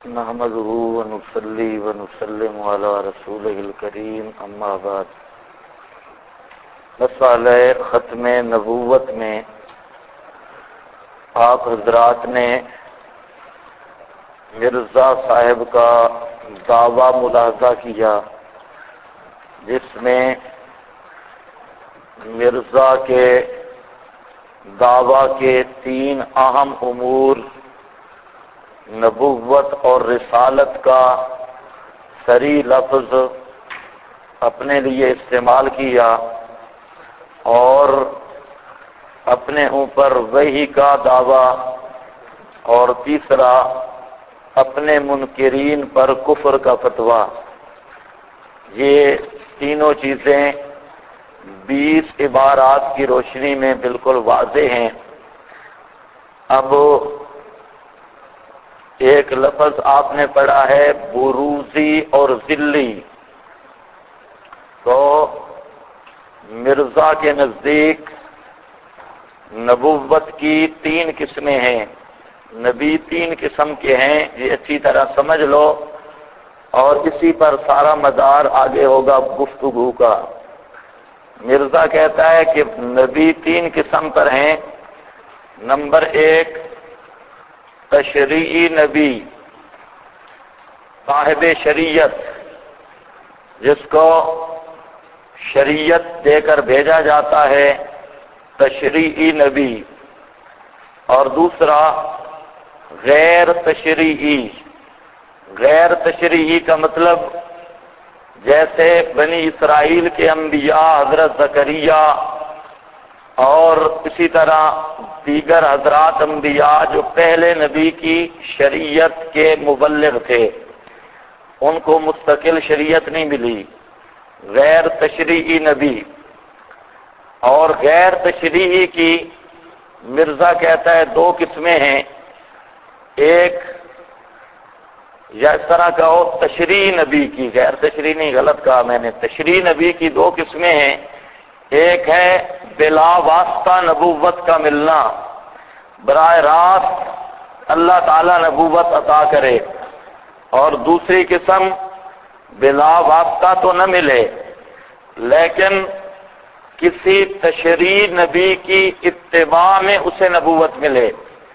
نحمده ونصلي ونسلم على رسوله الكريم اما بعد مسئلہ ختم نبوت میں آپ حضرات نے مرزا صاحب کا دعویٰ ملاحظہ کیا جس میں مرزا کے دعویٰ کے تین اہم امور نبوت اور رسالت کا صریح لفظ اپنے لیے استعمال کیا اور اپنے اوپر وحی کا دعویٰ اور تیسرا اپنے منکرین پر کفر کا فتویٰ. یہ تینوں چیزیں 20 عبارات کی روشنی میں بالکل واضح ہیں. اب ایک لفظ آپ نے پڑھا ہے بروزی اور ذلی. تو مرزا کے نزدیک نبوت کی 3 قسمیں ہیں. نبی 3 قسم کے ہیں، یہ اچھی طرح سمجھ لو اور اسی پر سارا مدار آگے ہوگا گفتگو کا. مرزا کہتا ہے کہ نبی 3 قسم پر ہیں. نمبر 1 تشریعی نبی، صاحب شریعت، جس کو شریعت دے کر بھیجا جاتا ہے، تشریعی نبی. اور دوسرا غیر تشریعی. غیر تشریعی کا مطلب جیسے بنی اسرائیل کے انبیاء حضرت زکریا اور اسی طرح دیگر حضرات انبیاء جو پہلے نبی کی شریعت کے مبلغ تھے، ان کو مستقل شریعت نہیں ملی. غیر تشریعی نبی. اور غیر تشریعی کی مرزا کہتا ہے 2 قسمیں ہیں. ایک یا اس طرح کہو تشریعی نبی کی، غیر تشریعی نہیں، غلط کہا میں نے. تشریعی نبی کی 2 قسمیں ہیں. ایک ہے بلا واسطہ نبوت کا ملنا، براہ راست اللہ تعالی نبوت عطا کرے. اور دوسری قسم بلا واسطہ تو نہ ملے لیکن کسی تشریعی نبی کی اتباع میں اسے نبوت ملے.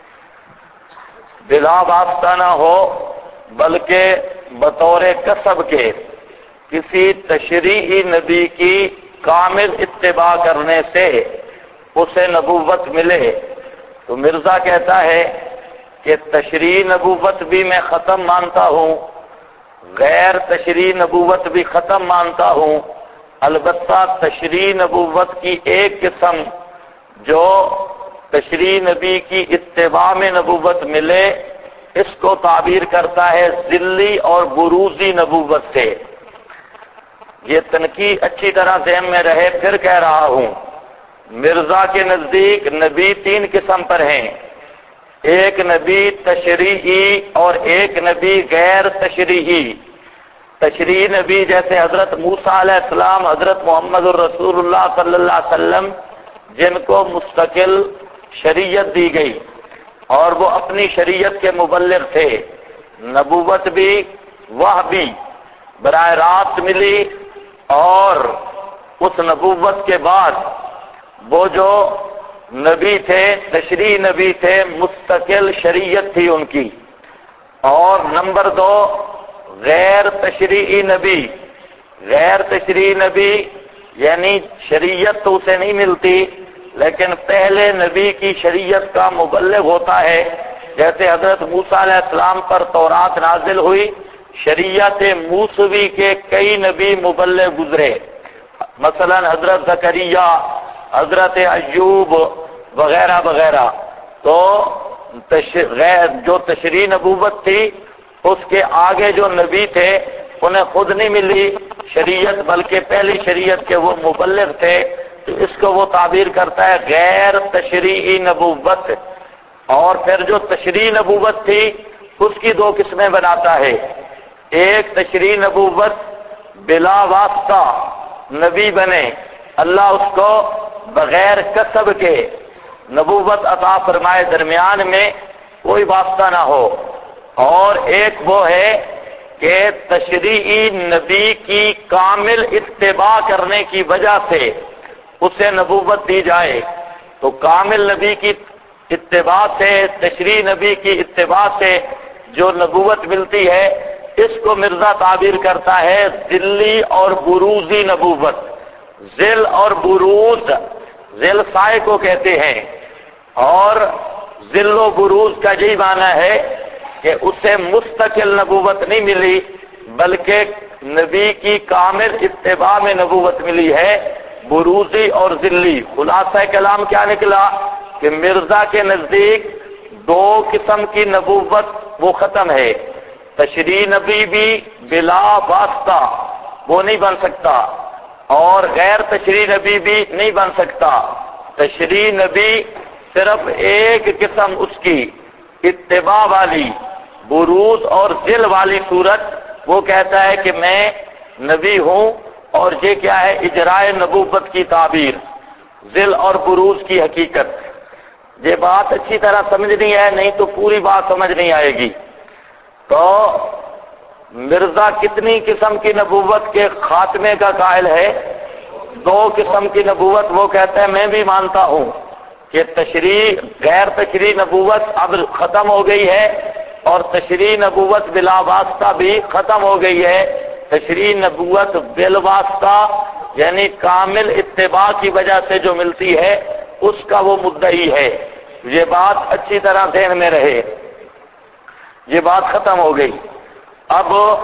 بلا واسطہ نہ ہو بلکہ بطور کسب کے کسی تشریعی نبی کی کامل اتباع کرنے سے اسے نبوت ملے. تو مرزا کہتا ہے کہ تشریعی نبوت بھی میں ختم مانتا ہوں، غیر تشریعی نبوت بھی ختم مانتا ہوں. البتہ تشریعی نبوت کی ایک قسم جو تشریعی نبی کی اتباع میں نبوت ملے، اس کو تعبیر کرتا ہے ذلی اور بروزی نبوت سے. یہ تنقید اچھی طرح ذہن میں رہے، پھر کہہ رہا ہوں. مرزا کے نزدیک نبی 3 قسم پر ہیں. ایک نبی تشریعی اور ایک نبی غیر تشریعی. تشریعی نبی جیسے حضرت موسیٰ علیہ السلام، حضرت محمد الرسول اللہ صلی اللہ علیہ وسلم، جن کو مستقل شریعت دی گئی اور وہ اپنی شریعت کے مبلغ تھے. نبوت بھی وحی براہ راست ملی اور اس نبوت کے بعد وہ جو نبی تھے، تشریعی نبی تھے، مستقل شریعت تھی ان کی. اور نمبر 2 غیر تشریعی نبی. غیر تشریعی نبی یعنی شریعت تو اسے نہیں ملتی لیکن پہلے نبی کی شریعت کا مبلغ ہوتا ہے. جیسے حضرت موسیٰ علیہ السلام پر تورات نازل ہوئی، شریعت موسوی کے کئی نبی مبلغ گزرے، مثلا حضرت زکریا، حضرت ایوب وغیرہ وغیرہ. تو جو تشریعی نبوت تھی اس کے آگے جو نبی تھے انہیں خود نہیں ملی شریعت بلکہ پہلی شریعت کے وہ مبلغ تھے. تو اس کو وہ تعبیر کرتا ہے غیر تشریعی نبوت. اور پھر جو تشریعی نبوت تھی اس کی 2 قسمیں بناتا ہے. ایک تشریعی نبوت بلا واسطہ نبی بنے، اللہ اس کو بغیر کسب کے نبوت عطا فرمائے، درمیان میں کوئی واسطہ نہ ہو. اور ایک وہ ہے کہ تشریعی نبی کی کامل اتباع کرنے کی وجہ سے اسے نبوت دی جائے۔ تو کامل نبی کی اتباع سے، تشریعی نبی کی اتباع سے جو نبوت ملتی ہے، اس کو مرزا تعبیر کرتا ہے ذلی اور بروزی نبوت۔ ذل اور بروز، ذل سائے کو کہتے ہیں، اور ذل و بروز کا یہی معنی ہے کہ اسے مستقل نبوت نہیں ملی، بلکہ نبی کی کامل اتباع میں نبوت ملی ہے، بروزی اور ذلی۔ خلاصہ کلام کیا نکلا کہ مرزا کے نزدیک دو قسم کی نبوت وہ ختم ہے۔ تشریعی نبی بھی بلا واسطہ وہ نہیں بن سکتا، اور غیر تشریعی نبی بھی نہیں بن سکتا۔ تشریعی نبی صرف ایک قسم اس کی اتباع والی، بروز اور ذل والی صورت، وہ کہتا ہے کہ میں نبی ہوں، اور یہ کیا ہے؟ اجرائے نبوت کی تعبیر، ذل اور بروز کی حقیقت۔ یہ بات اچھی طرح سمجھنی ہے، نہیں تو پوری بات سمجھ نہیں آئے گی۔ تو مرزا کتنی قسم کی نبوت کے خاتمے کا قائل ہے؟ دو قسم کی نبوت وہ کہتا ہے میں بھی مانتا ہوں کہ غیر تشریعی نبوت اب ختم ہو گئی ہے، اور تشریعی نبوت بلا واسطہ بھی ختم ہو گئی ہے۔ تشریعی نبوت بالواسطہ یعنی کامل اتباع کی وجہ سے جو ملتی ہے، اس کا وہ مدعی ہے۔ یہ بات اچھی طرح ذہن میں رہے، یہ بات ختم ہو گئی۔ اب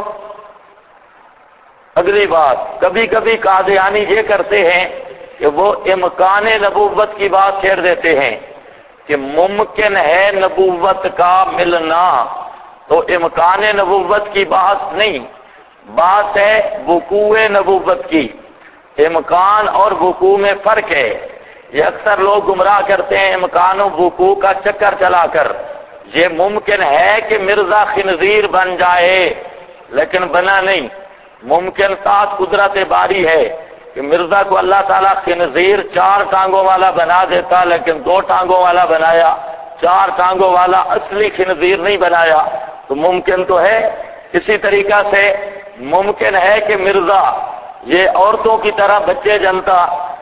اگلی بات، کبھی کبھی قادیانی یہ کرتے ہیں کہ وہ امکان نبوت کی بات چھیڑ دیتے ہیں کہ ممکن ہے نبوت کا ملنا، تو امکان نبوت کی بات نہیں، بات ہے وقوع نبوت کی۔ امکان اور وقوع میں فرق ہے۔ یہ اکثر لوگ گمراہ کرتے ہیں امکان و وقوع کا چکر چلا کر۔ یہ ممکن ہے کہ مرزا خنزیر بن جائے، لیکن بنا نہیں۔ ممکن تا قدرت باری ہے کہ مرزا کو اللہ تعالیٰ خنزیر 4 ٹانگوں والا بنا دیتا، لیکن 2 ٹانگوں والا بنایا، 4 ٹانگوں والا اصلی خنزیر نہیں بنایا، تو ممکن تو ہے۔ اسی طریقہ سے ممکن ہے کہ مرزا یہ عورتوں کی طرح بچے جنتا،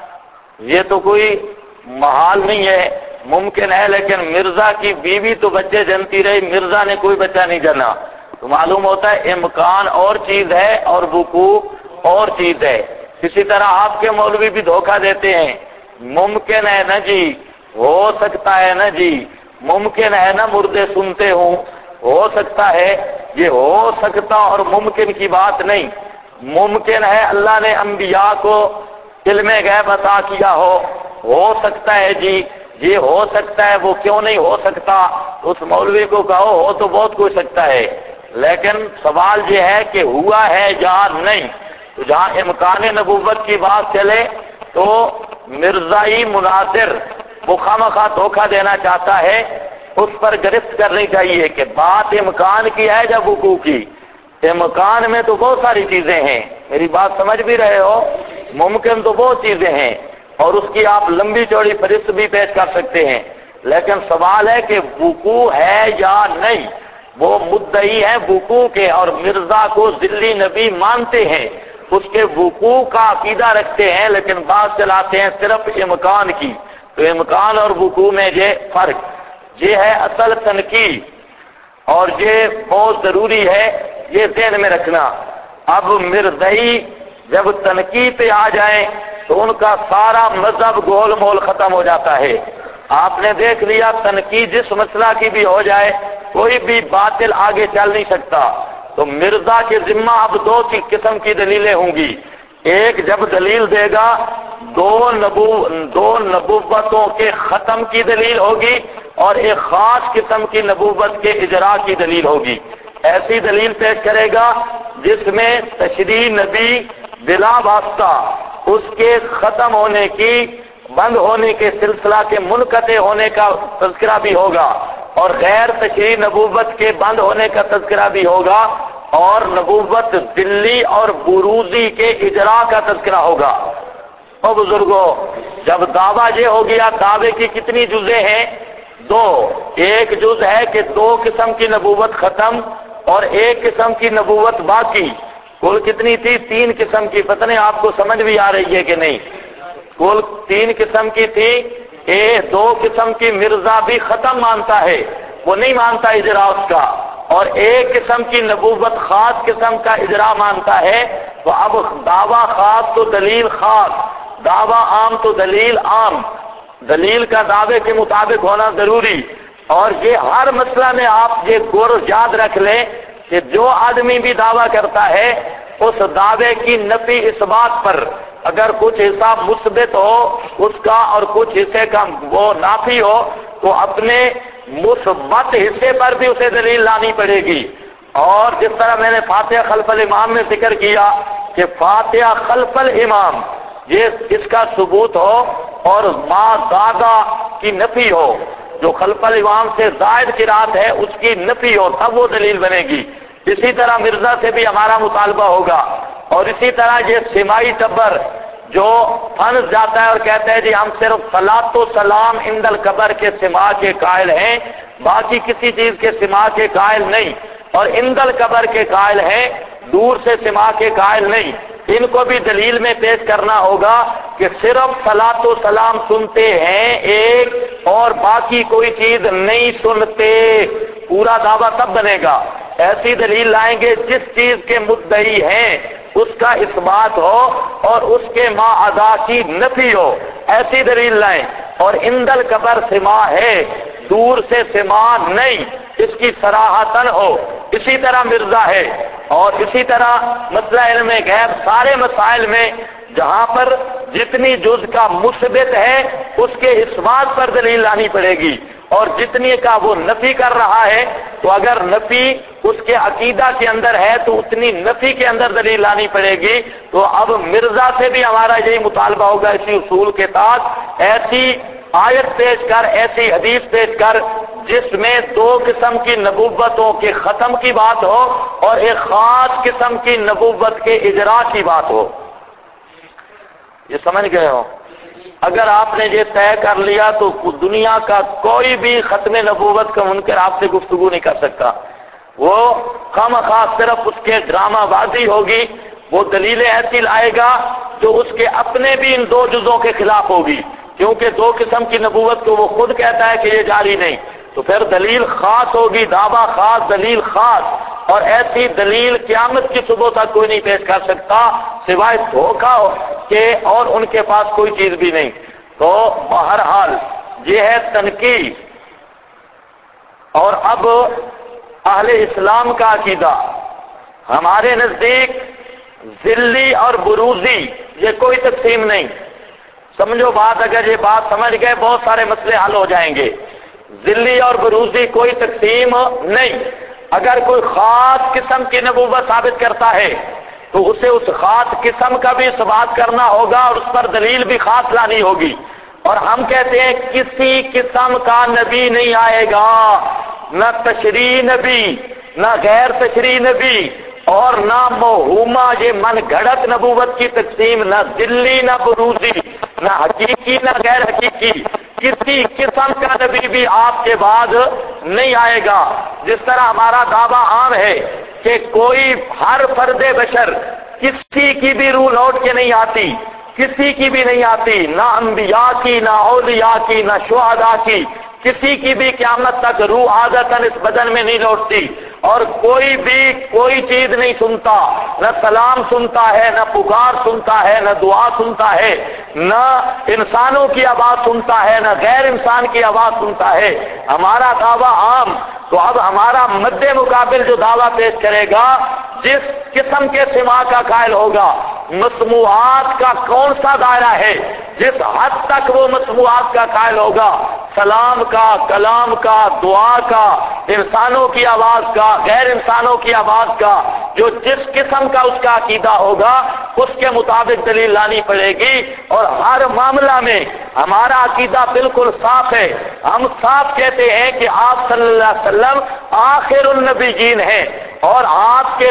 یہ تو کوئی محال نہیں ہے، ممکن ہے، لیکن مرزا کی بیوی تو بچے جنتی رہی، مرزا نے کوئی بچہ نہیں جنا۔ تو معلوم ہوتا ہے امکان اور چیز ہے اور وقوع اور چیز ہے۔ اسی طرح آپ کے مولوی بھی دھوکہ دیتے ہیں، ممکن ہے نا جی، ہو سکتا ہے نا جی، ممکن ہے نا مردے سنتے ہوں، ہو سکتا ہے۔ یہ ہو سکتا اور ممکن کی بات نہیں۔ ممکن ہے اللہ نے انبیاء کو علم غیب عطا کیا ہو سکتا ہے جی، یہ ہو سکتا ہے، وہ کیوں نہیں ہو سکتا؟ اس مولوی کو کہو ہو تو بہت کچھ سکتا ہے، لیکن سوال یہ ہے کہ ہوا ہے یا نہیں۔ تو جہاں امکان نبوت کی بات چلے تو مرزائی مناظر وہ خامخواہ دھوکہ دینا چاہتا ہے، اس پر گرفت کرنی چاہیے کہ بات امکان کی ہے یا وقوع کی۔ امکان میں تو بہت ساری چیزیں ہیں، میری بات سمجھ بھی رہے ہو؟ ممکن تو بہت چیزیں ہیں، اور اس کی آپ لمبی چوڑی فہرست بھی پیش کر سکتے ہیں، لیکن سوال ہے کہ وقوع ہے یا نہیں۔ وہ مدعی ہے وقوع کے، اور مرزا کو ذلی نبی مانتے ہیں، اس کے وقوع کا عقیدہ رکھتے ہیں، لیکن بات چلاتے ہیں صرف امکان کی۔ تو امکان اور وقوع میں یہ فرق، یہ ہے اصل تنقید، اور یہ بہت ضروری ہے یہ ذہن میں رکھنا۔ اب مرزائی جب تنقید پہ آ جائیں تو ان کا سارا مذہب گول مول ختم ہو جاتا ہے۔ آپ نے دیکھ لیا تنقید جس مسئلہ کی بھی ہو جائے، کوئی بھی باطل آگے چل نہیں سکتا۔ تو مرزا کے ذمہ اب 2 قسم کی دلیلیں ہوں گی۔ ایک جب دلیل دے گا دو نبوتوں کے ختم کی دلیل ہوگی، اور ایک خاص قسم کی نبوت کے اجرا کی دلیل ہوگی۔ ایسی دلیل پیش کرے گا جس میں تشریعی نبی بلا واسطہ اس کے ختم ہونے کی، بند ہونے کے سلسلہ کے منقطع ہونے کا تذکرہ بھی ہوگا، اور غیر تشریعی نبوت کے بند ہونے کا تذکرہ بھی ہوگا، اور نبوت ذلی اور بروزی کے اجرا کا تذکرہ ہوگا۔ اور بزرگوں، جب دعویٰ یہ ہو گیا، دعوے کی کتنی جزیں ہیں؟ دو، ایک جز ہے کہ دو قسم کی نبوت ختم اور ایک قسم کی نبوت باقی. کل کتنی تھی؟ 3 قسم کی. پتہ نہیں آپ کو سمجھ بھی آ رہی ہے کہ نہیں. کل 3 قسم کی تھی. 2 قسم کی مرزا بھی ختم مانتا ہے، وہ نہیں مانتا اجرا اس کا، اور ایک قسم کی نبوت خاص قسم کا اجرا مانتا ہے. تو اب دعویٰ خاص تو دلیل خاص، دعویٰ عام تو دلیل عام، دلیل کا دعوے کے مطابق ہونا ضروری. اور یہ ہر مسئلہ میں آپ یہ غور یاد رکھ لیں کہ جو آدمی بھی دعویٰ کرتا ہے اس دعوے کی نفی اس بات پر، اگر کچھ حصہ مثبت ہو اس کا اور کچھ حصے کا وہ نافی ہو تو اپنے مثبت حصے پر بھی اسے دلیل لانی پڑے گی. اور جس طرح میں نے فاتحہ خلف الامام میں ذکر کیا کہ فاتحہ خلف الامام یہ اس کا ثبوت ہو اور ما زادہ کی نفی ہو، جو خلف الامام سے زائد قرات ہے اس کی نفی ہو، تب وہ دلیل بنے گی. اسی طرح مرزا سے بھی ہمارا مطالبہ ہوگا. اور اسی طرح یہ سماعی ٹبر جو پھنس جاتا ہے اور کہتا ہے جی ہم صرف صلاۃ و سلام عند القبر کے سماع کے قائل ہیں، باقی کسی چیز کے سماع کے قائل نہیں، اور عند القبر کے قائل ہیں، دور سے سماع کے قائل نہیں. ان کو بھی دلیل میں پیش کرنا ہوگا کہ صرف صلاۃ و سلام سنتے ہیں ایک اور باقی کوئی چیز نہیں سنتے. پورا دعویٰ تب بنے گا. ایسی دلیل لائیں گے جس چیز کے مدعی ہیں اس کا اثبات ہو اور اس کے ما ادا کی نفی ہو، ایسی دلیل لائیں. اور عند القبر سماع ہے، دور سے سماع نہیں، اس کی صراحتاً ہو. اسی طرح مرزا ہے. اور اسی طرح مسئلہ علم غیب سارے مسائل میں جہاں پر جتنی جز کا مثبت ہے اس کے اثبات پر دلیل لانی پڑے گی، اور جتنی کا وہ نفی کر رہا ہے تو اگر نفی اس کے عقیدہ کے اندر ہے تو اتنی نفی کے اندر دلیل لانی پڑے گی. تو اب مرزا سے بھی ہمارا یہی مطالبہ ہوگا اسی اصول کے تحت، ایسی آیت پیش کر، ایسی حدیث پیش کر جس میں 2 قسم کی نبوتوں کے ختم کی بات ہو اور ایک خاص قسم کی نبوت کے اجرا کی بات ہو. یہ سمجھ گئے ہو؟ اگر آپ نے یہ طے کر لیا تو دنیا کا کوئی بھی ختم نبوت کا منکر آپ سے گفتگو نہیں کر سکتا. وہ خواہ صرف اس کے ڈرامہ بازی ہوگی، وہ دلیلیں ایسی لائے گا جو اس کے اپنے بھی ان 2 جزوں کے خلاف ہوگی، کیونکہ 2 قسم کی نبوت کو وہ خود کہتا ہے کہ یہ جاری نہیں. تو پھر دلیل خاص ہوگی، دعویٰ خاص، دلیل خاص. اور ایسی دلیل قیامت کی صبح تک کوئی نہیں پیش کر سکتا سوائے دھوکہ کے، اور ان کے پاس کوئی چیز بھی نہیں. تو بہرحال یہ ہے تنقید. اور اب اہل اسلام کا عقیدہ ہمارے نزدیک ذلی اور بروزی یہ کوئی تقسیم نہیں. سمجھو بات، اگر یہ بات سمجھ گئے بہت سارے مسئلے حل ہو جائیں گے. ذلی اور بروزی کوئی تقسیم نہیں. اگر کوئی خاص قسم کی نبوت ثابت کرتا ہے تو اسے اس خاص قسم کا بھی ثبات کرنا ہوگا اور اس پر دلیل بھی خاص لانی ہوگی. اور ہم کہتے ہیں کسی قسم کا نبی نہیں آئے گا، نہ تشریع نبی، نہ غیر تشریع نبی، اور نہ موہومہ یہ من گھڑت نبوت کی تقسیم، نہ ذلی نہ بروزی، نہ حقیقی نہ غیر حقیقی. کسی قسم کا نبی بھی آپ کے بعد نہیں آئے گا. جس طرح ہمارا دعویٰ عام ہے کہ کوئی ہر فرد بشر کسی کی بھی روح لوٹ کے نہیں آتی، کسی کی بھی نہیں آتی، نہ انبیاء کی، نہ اولیاء کی، نہ شہداء کی، کسی کی بھی قیامت تک روح عادتاً اس بدن میں نہیں لوٹتی. اور کوئی بھی کوئی چیز نہیں سنتا، نہ سلام سنتا ہے، نہ پکار سنتا ہے، نہ دعا سنتا ہے، نہ انسانوں کی آواز سنتا ہے، نہ غیر انسان کی آواز سنتا ہے. ہمارا دعویٰ عام. تو اب ہمارا مد مقابل جو دعویٰ پیش کرے گا جس قسم کے سماع کا قائل ہوگا، مسموعات کا کون سا دائرہ ہے جس حد تک وہ مسموعات کا قائل ہوگا، سلام کا، کلام کا، دعا کا، انسانوں کی آواز کا، غیر انسانوں کی آواز کا، جو جس قسم کا اس کا عقیدہ ہوگا اس کے مطابق دلیل لانی پڑے گی. اور ہر معاملہ میں ہمارا عقیدہ بالکل صاف ہے. ہم صاف کہتے ہیں کہ آپ صلی اللہ علیہ وسلم آخر النبیین ہیں، اور آپ کے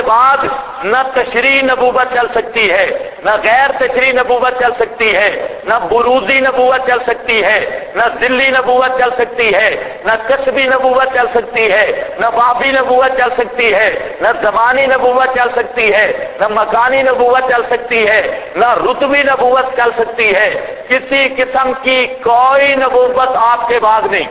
بعد نہ تشریح نبوت چل سکتی ہے، نہ غیر تشریح نبوت چل سکتی ہے، نہ بروزی نبوت چل سکتی ہے، نہ ذلی نبوت چل سکتی ہے، نہ کسبی نبوت چل سکتی ہے، نہ بابی نبوت چل سکتی ہے، نہ زمانی نبوت چل سکتی ہے، نہ مکانی نبوت چل سکتی ہے، نہ رتبی نبوت چل سکتی ہے۔ کسی قسم کی کوئی نبوت آپ کے بعد نہیں۔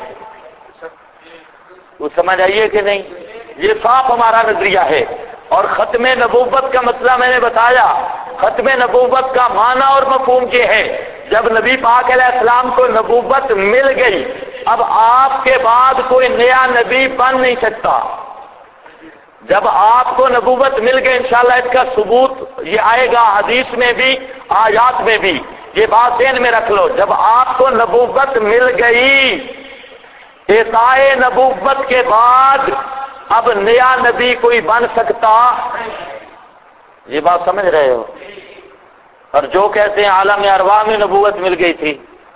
وہ سمجھ آئیے کہ نہیں؟ یہ صاف ہمارا نظریہ ہے۔ اور ختم نبوت کا مسئلہ میں نے بتایا۔ ختم نبوت کا معنی اور مفہوم یہ ہے، جب نبی پاک علیہ السلام کو نبوت مل گئی، اب آپ کے بعد کوئی نیا نبی بن نہیں سکتا۔ جب آپ کو نبوت مل گئی، انشاءاللہ اس کا ثبوت یہ آئے گا حدیث میں بھی، آیات میں بھی۔ یہ بات ذہن میں رکھ لو، جب آپ کو نبوت مل گئی، اعطائے نبوت کے بعد اب نیا نبی کوئی بن سکتا؟ یہ بات سمجھ رہے ہو؟ اور جو کہتے ہیں عالم ارواح میں نبوت مل گئی تھی،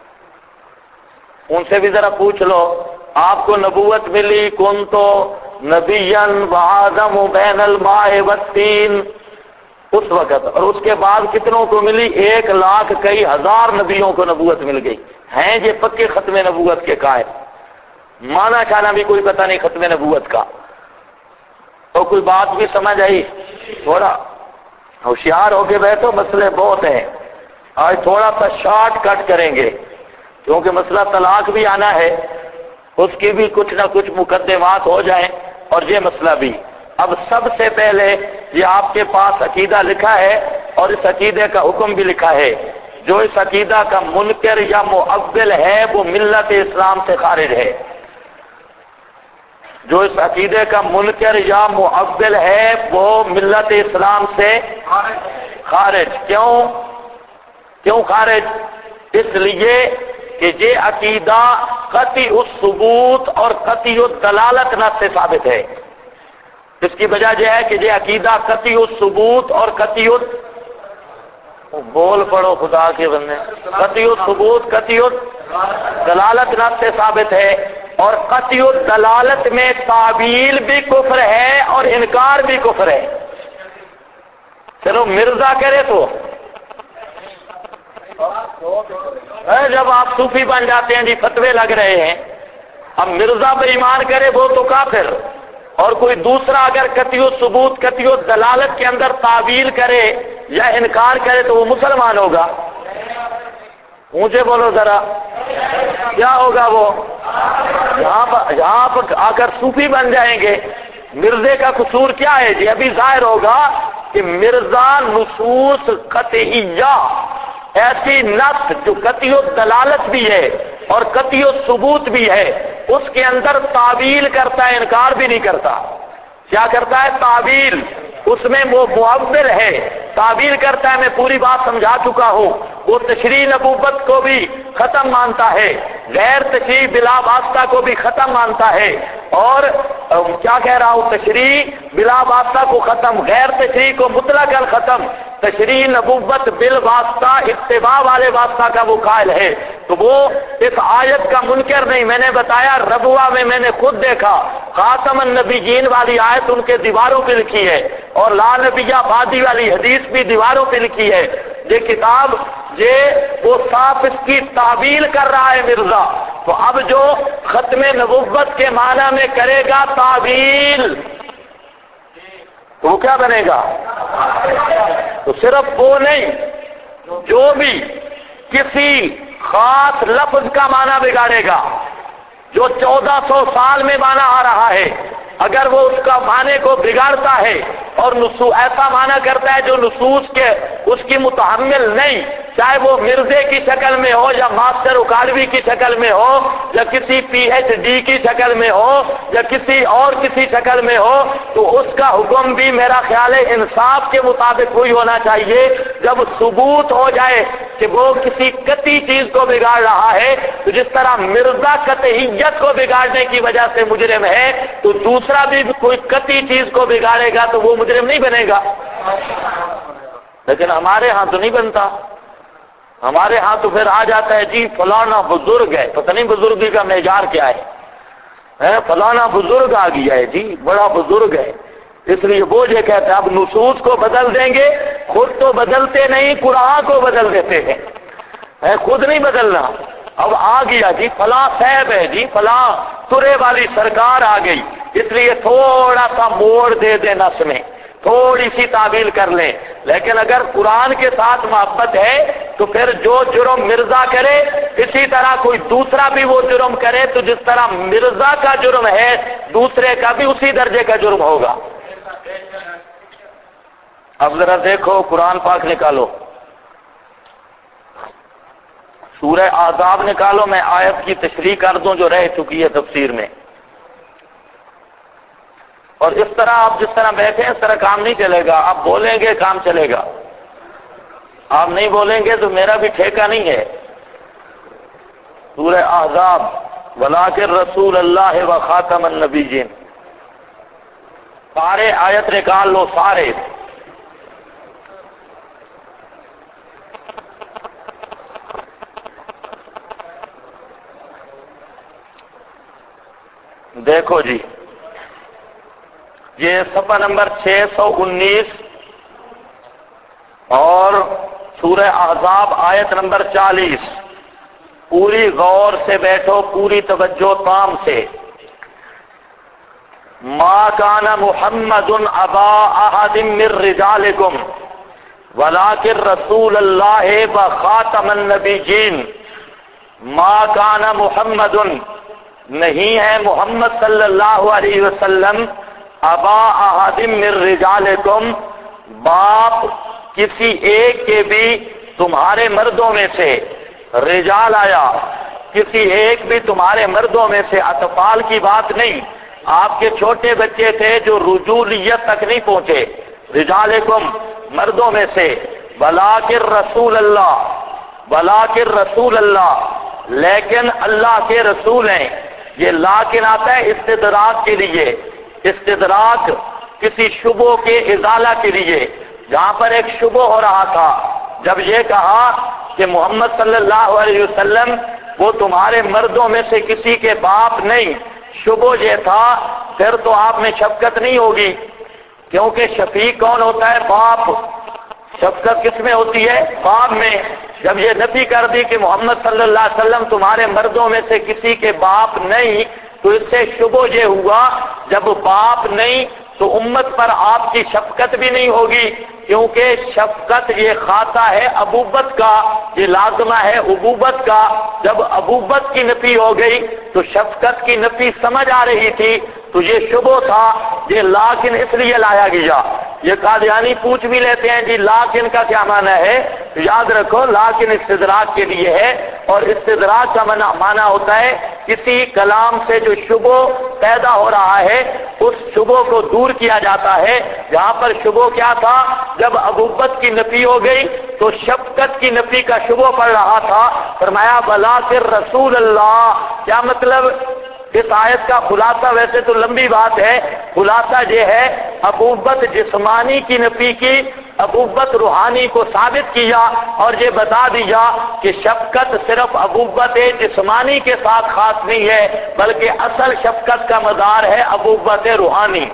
ان سے بھی ذرا پوچھ لو، آپ کو نبوت ملی کن تو نبیًا وآدم بین الماء والطین، اس وقت، اور اس کے بعد کتنوں کو ملی؟ 1,00,000 کئی ہزار نبیوں کو نبوت مل گئی۔ ہیں یہ پکے ختم نبوت کے قائل، مانا شانا بھی کوئی پتہ نہیں ختم نبوت کا۔ تو کوئی بات بھی سمجھ آئی؟ تھوڑا ہوشیار ہو کے بیٹھو، مسئلے بہت ہیں۔ آج تھوڑا سا شارٹ کٹ کریں گے، کیونکہ مسئلہ طلاق بھی آنا ہے، اس کی بھی کچھ نہ کچھ مقدمات ہو جائیں، اور یہ مسئلہ بھی۔ اب سب سے پہلے یہ آپ کے پاس عقیدہ لکھا ہے، اور اس عقیدے کا حکم بھی لکھا ہے۔ جو اس عقیدہ کا منکر یا معول ہے وہ ملت اسلام سے خارج ہے۔ جو اس عقیدے کا منکر یا معول ہے وہ ملت اسلام سے خارج۔ کیوں خارج؟ اس لیے کہ یہ عقیدہ قطعی الثبوت اور قطعی الدلالت نہ سے ثابت ہے۔ اس کی وجہ یہ ہے کہ یہ عقیدہ قطعی الثبوت اور قطعی بول پڑو خدا کے بندے، قطعی الثبوت قطعی الدلالت نہ سے ثابت ہے، اور قطعی الدلالت میں تعویل بھی کفر ہے اور انکار بھی کفر ہے۔ چلو مرزا کرے تو جب آپ صوفی بن جاتے ہیں جی فتوے لگ رہے ہیں، اب مرزا بے ایمان کرے وہ تو کافر، اور کوئی دوسرا اگر قطعی الثبوت قطعی الدلالت کے اندر تعویل کرے یا انکار کرے تو وہ مسلمان ہوگا؟ اونچے بولو ذرا، کیا ہوگا وہ؟ یہاں پر آ کر صوفی بن جائیں گے۔ مرزے کا قصور کیا ہے جی؟ ابھی ظاہر ہوگا کہ مرزا نصوص قطعیہ، ایسی نص جو قطعی الدلالت بھی ہے اور قطعی الثبوت بھی ہے، اس کے اندر تعویل کرتا ہے، انکار بھی نہیں کرتا۔ کیا کرتا ہے؟ تعویل۔ اس میں وہ معول ہے، تعویل کرتا ہے۔ میں پوری بات سمجھا چکا ہوں۔ وہ تشریح نبوت کو بھی ختم مانتا ہے، غیر تشریح بلا واسطہ کو بھی ختم مانتا ہے، اور کیا کہہ رہا ہوں، تشریح بلا واسطہ کو ختم، غیر تشریح کو مطلق ختم، تشریح نبوت بالواسطہ اتباع والے واسطہ کا وہ قائل ہے۔ تو وہ اس آیت کا منکر نہیں۔ میں نے بتایا ربوہ میں میں نے خود دیکھا، خاتم النبیین والی آیت ان کے دیواروں پہ لکھی ہے، اور لا نبیہ بعدی والی حدیث بھی دیواروں پہ لکھی ہے۔ یہ کتاب وہ صاف اس کی تعویل کر رہا ہے مرزا۔ تو اب جو ختم نبوت کے معنی میں کرے گا تعویل، تو وہ کیا بنے گا؟ تو صرف وہ نہیں، جو بھی کسی خاص لفظ کا معنی بگاڑے گا، جو 1400 سال میں معنی آ رہا ہے، اگر وہ اس کا معنی کو بگاڑتا ہے اور ایسا معنی کرتا ہے جو نصوص کے اس کی متحمل نہیں، چاہے وہ مرزے کی شکل میں ہو یا ماسٹر اکاڑوی کی شکل میں ہو یا کسی PhD کی شکل میں ہو یا کسی شکل میں ہو، تو اس کا حکم بھی میرا خیال ہے انصاف کے مطابق وہی ہونا چاہیے۔ جب ثبوت ہو جائے کہ وہ کسی قطعی چیز کو بگاڑ رہا ہے، تو جس طرح مرزا قطعیت کو بگاڑنے کی وجہ سے مجرم ہے، تو دوسرا بھی کوئی قطعی چیز کو بگاڑے گا تو وہ مجرم نہیں بنے گا۔ لیکن ہمارے ہاں تو نہیں بنتا۔ ہمارے ہاں تو پھر آ جاتا ہے جی فلانا بزرگ ہے، پتہ نہیں بزرگی کا معیار کیا ہے، فلانا بزرگ آ گیا ہے جی، بڑا بزرگ ہے، اس لیے وہ یہ کہتے ہیں اب نصوص کو بدل دیں گے، خود تو بدلتے نہیں، قرآن کو بدل دیتے ہیں، خود نہیں بدلنا۔ اب آ گیا جی فلاں صاحب ہے جی، فلاں ترے والی سرکار آ گئی، اس لیے تھوڑا سا موڑ دے دیں نس میں، تھوڑی سی تعویل کر لیں، لیکن اگر قرآن کے ساتھ محبت ہے تو پھر جو جرم مرزا کرے اسی طرح کوئی دوسرا بھی وہ جرم کرے تو جس طرح مرزا کا جرم ہے دوسرے کا بھی اسی درجے کا جرم ہوگا۔ اب ذرا دیکھو قرآن پاک نکالو، سورہ احزاب نکالو، میں آیت کی تشریح کر دوں جو رہ چکی ہے تفسیر میں، اور اس طرح آپ جس طرح بیٹھے ہیں اس طرح کام نہیں چلے گا، آپ بولیں گے کام چلے گا، آپ نہیں بولیں گے تو میرا بھی ٹھیکہ نہیں ہے۔ سورہ احزاب، وَلَٰكِن رَسُولَ اللَّهِ وَخَاتَمَ النَّبِيِّينَ، سارے آیت نکال لو سارے۔ دیکھو جی یہ صفحہ نمبر 619 اور سورہ احزاب آیت نمبر 40، پوری غور سے بیٹھو، پوری توجہ تام سے۔ ما کان محمد ابا احد من رجالکم ولکن رسول اللہ وخاتم النبیین۔ ما کان محمد، نہیں ہے محمد صلی اللہ علیہ وسلم، ابا احد من رجالکم، باپ کسی ایک کے بھی تمہارے مردوں میں سے، رجال آیا کسی ایک بھی تمہارے مردوں میں سے، اطفال کی بات نہیں، آپ کے چھوٹے بچے تھے جو رجولیت تک نہیں پہنچے، رجالکم مردوں میں سے، ولیکن رسول اللہ، ولیکن رسول اللہ، لیکن اللہ کے رسول ہیں۔ یہ لاکن آتا ہے استدراک کے لیے، استدراک کسی شبہ کے ازالہ کے لیے، جہاں پر ایک شبہ ہو رہا تھا، جب یہ کہا کہ محمد صلی اللہ علیہ وسلم وہ تمہارے مردوں میں سے کسی کے باپ نہیں، شبہ یہ تھا، پھر تو آپ میں شفقت نہیں ہوگی، کیونکہ شفیق کون ہوتا ہے؟ باپ۔ شفقت کس میں ہوتی ہے؟ باپ میں۔ جب یہ نفی کر دی کہ محمد صلی اللہ علیہ وسلم تمہارے مردوں میں سے کسی کے باپ نہیں، تو اس سے شبہ یہ ہوا جب باپ نہیں تو امت پر آپ کی شفقت بھی نہیں ہوگی، کیونکہ شفقت یہ خاصہ ہے ابوبت کا، یہ لازمہ ہے ابوبت کا۔ جب ابوبت کی نفی ہو گئی تو شفقت کی نفی سمجھ آ رہی تھی، تو یہ شبہ تھا، یہ لاکن اس لیے لایا گیا۔ یہ قادیانی پوچھ بھی لیتے ہیں جی لاکن کا کیا معنی ہے؟ یاد رکھو لاکن استدراک کے لیے ہے، اور استدراک کا معنی ہوتا ہے کسی کلام سے جو شبہ پیدا ہو رہا ہے اس شبہ کو دور کیا جاتا ہے۔ جہاں پر شبہ کیا تھا؟ جب ابوبت کی نفی ہو گئی تو شفقت کی نفی کا شبہ پڑ رہا تھا، فرمایا ولیکن رسول اللہ۔ کیا مطلب؟ اس آیت کا خلاصہ ویسے تو لمبی بات ہے، خلاصہ یہ ہے ابوبت جسمانی کی نفی کی، ابوبت روحانی کو ثابت کیا، اور یہ بتا دیا کہ شفقت صرف ابوبت جسمانی کے ساتھ خاص نہیں ہے، بلکہ اصل شفقت کا مدار ہے ابوبت روحانی۔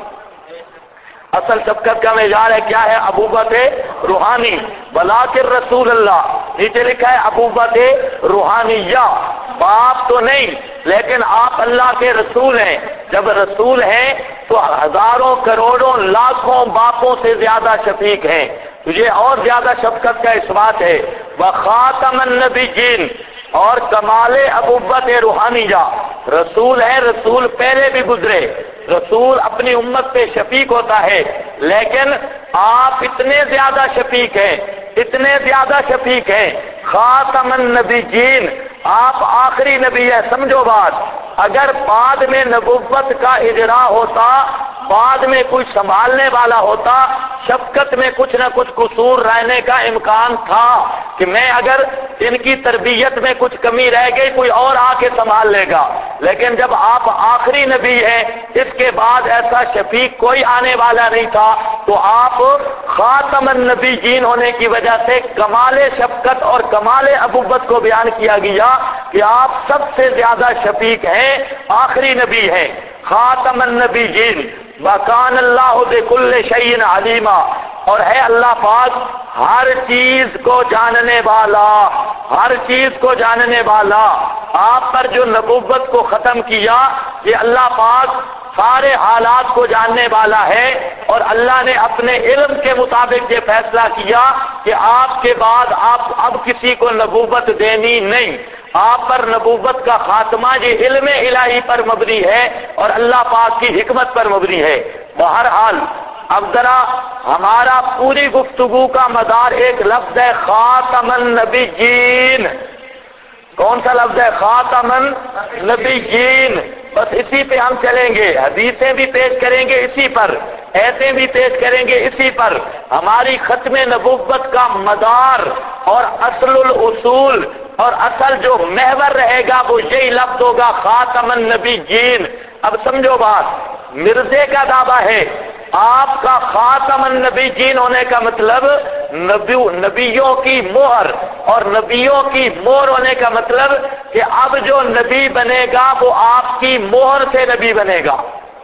اصل شفقت کا معیار ہے کیا ہے؟ ابوبت روحانی۔ ولیکن رسول اللہ، نیچے لکھا ہے ابوبت روحانیہ، باپ تو نہیں لیکن آپ اللہ کے رسول ہیں۔ جب رسول ہیں تو ہزاروں کروڑوں لاکھوں باپوں سے زیادہ شفیق ہیں، تو یہ اور زیادہ شفقت کا اثبات ہے۔ وخاتم النبیین، اور کمال ابوبت روحانیہ، رسول ہے، رسول پہلے بھی گزرے، رسول اپنی امت پہ شفیق ہوتا ہے، لیکن آپ اتنے زیادہ شفیق ہیں، اتنے زیادہ شفیق ہیں، خاتم النبیین، آپ آخری نبی ہے۔ سمجھو بات، اگر بعد میں نبوت کا اجرا ہوتا، بعد میں کوئی سنبھالنے والا ہوتا، شفقت میں کچھ نہ کچھ قصور رہنے کا امکان تھا کہ میں اگر ان کی تربیت میں کچھ کمی رہ گئی کوئی اور آ کے سنبھال لے گا، لیکن جب آپ آخری نبی ہیں، اس کے بعد ایسا شفیق کوئی آنے والا نہیں تھا، تو آپ خاتم النبیین ہونے کی وجہ سے کمال شفقت اور کمال ابوت کو بیان کیا گیا کہ آپ سب سے زیادہ شفیق ہیں، آخری نبی ہیں، خاتم النبیین۔ وَكَانَ اللَّهُ بِكُلِّ شَيْءٍ عَلِيمًا، اور ہے اللہ پاک ہر چیز کو جاننے والا، ہر چیز کو جاننے والا۔ آپ پر جو نبوت کو ختم کیا، یہ اللہ پاک سارے حالات کو جاننے والا ہے، اور اللہ نے اپنے علم کے مطابق یہ فیصلہ کیا کہ آپ کے بعد آپ اب کسی کو نبوت دینی نہیں، آپ پر نبوت کا خاتمہ یہ علم الہی پر مبنی ہے اور اللہ پاک کی حکمت پر مبنی ہے۔ بہرحال اب ذرا ہمارا پوری گفتگو کا مدار ایک لفظ ہے خاتم النبیین۔ کون سا لفظ ہے؟ خاتم النبیین۔ بس اسی پہ ہم چلیں گے، حدیثیں بھی پیش کریں گے اسی پر، ایتیں بھی پیش کریں گے اسی پر۔ ہماری ختم نبوت کا مدار اور اصل الاصول اور اصل جو محور رہے گا وہ یہی لفظ ہوگا خاتم النبیین۔ اب سمجھو بات، مرزے کا دعویٰ ہے آپ کا خاتم النبیین ہونے کا مطلب نبیوں کی مہر، اور نبیوں کی مہر ہونے کا مطلب کہ اب جو نبی بنے گا وہ آپ کی مہر سے نبی بنے گا۔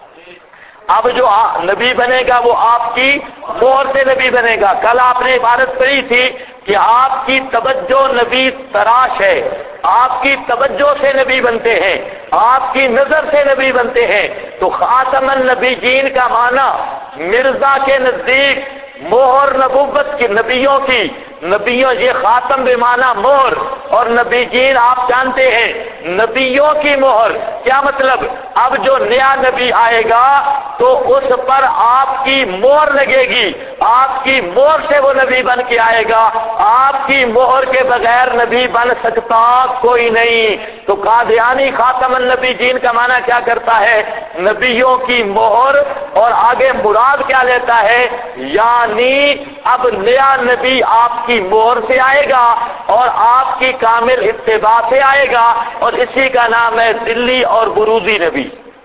اب جو نبی بنے گا وہ آپ کی مہر سے نبی بنے گا۔ کل آپ نے عبارت پڑھی تھی کہ آپ کی توجہ نبی تراش ہے، آپ کی توجہ سے نبی بنتے ہیں، آپ کی نظر سے نبی بنتے ہیں۔ تو خاتم النبیین کا معنی مرزا کے نزدیک مہر نبوت کی، نبیوں یہ خاتم بمعنی مہر، اور نبیین آپ جانتے ہیں نبیوں کی مہر۔ کیا مطلب؟ اب جو نیا نبی آئے گا تو اس پر آپ کی مہر لگے گی، آپ کی مہر سے وہ نبی بن کے آئے گا، آپ کی مہر کے بغیر نبی بن سکتا کوئی نہیں۔ تو قادیانی خاتم النبیین کا معنی کیا کرتا ہے؟ نبیوں کی مہر، اور آگے مراد کیا لیتا ہے؟ یعنی اب نیا نبی آپ کی مہر سے آئے گا اور آپ کی کامل اتباع سے آئے گا، اور اسی کا نام ہے ذلی اور بروزی نبی۔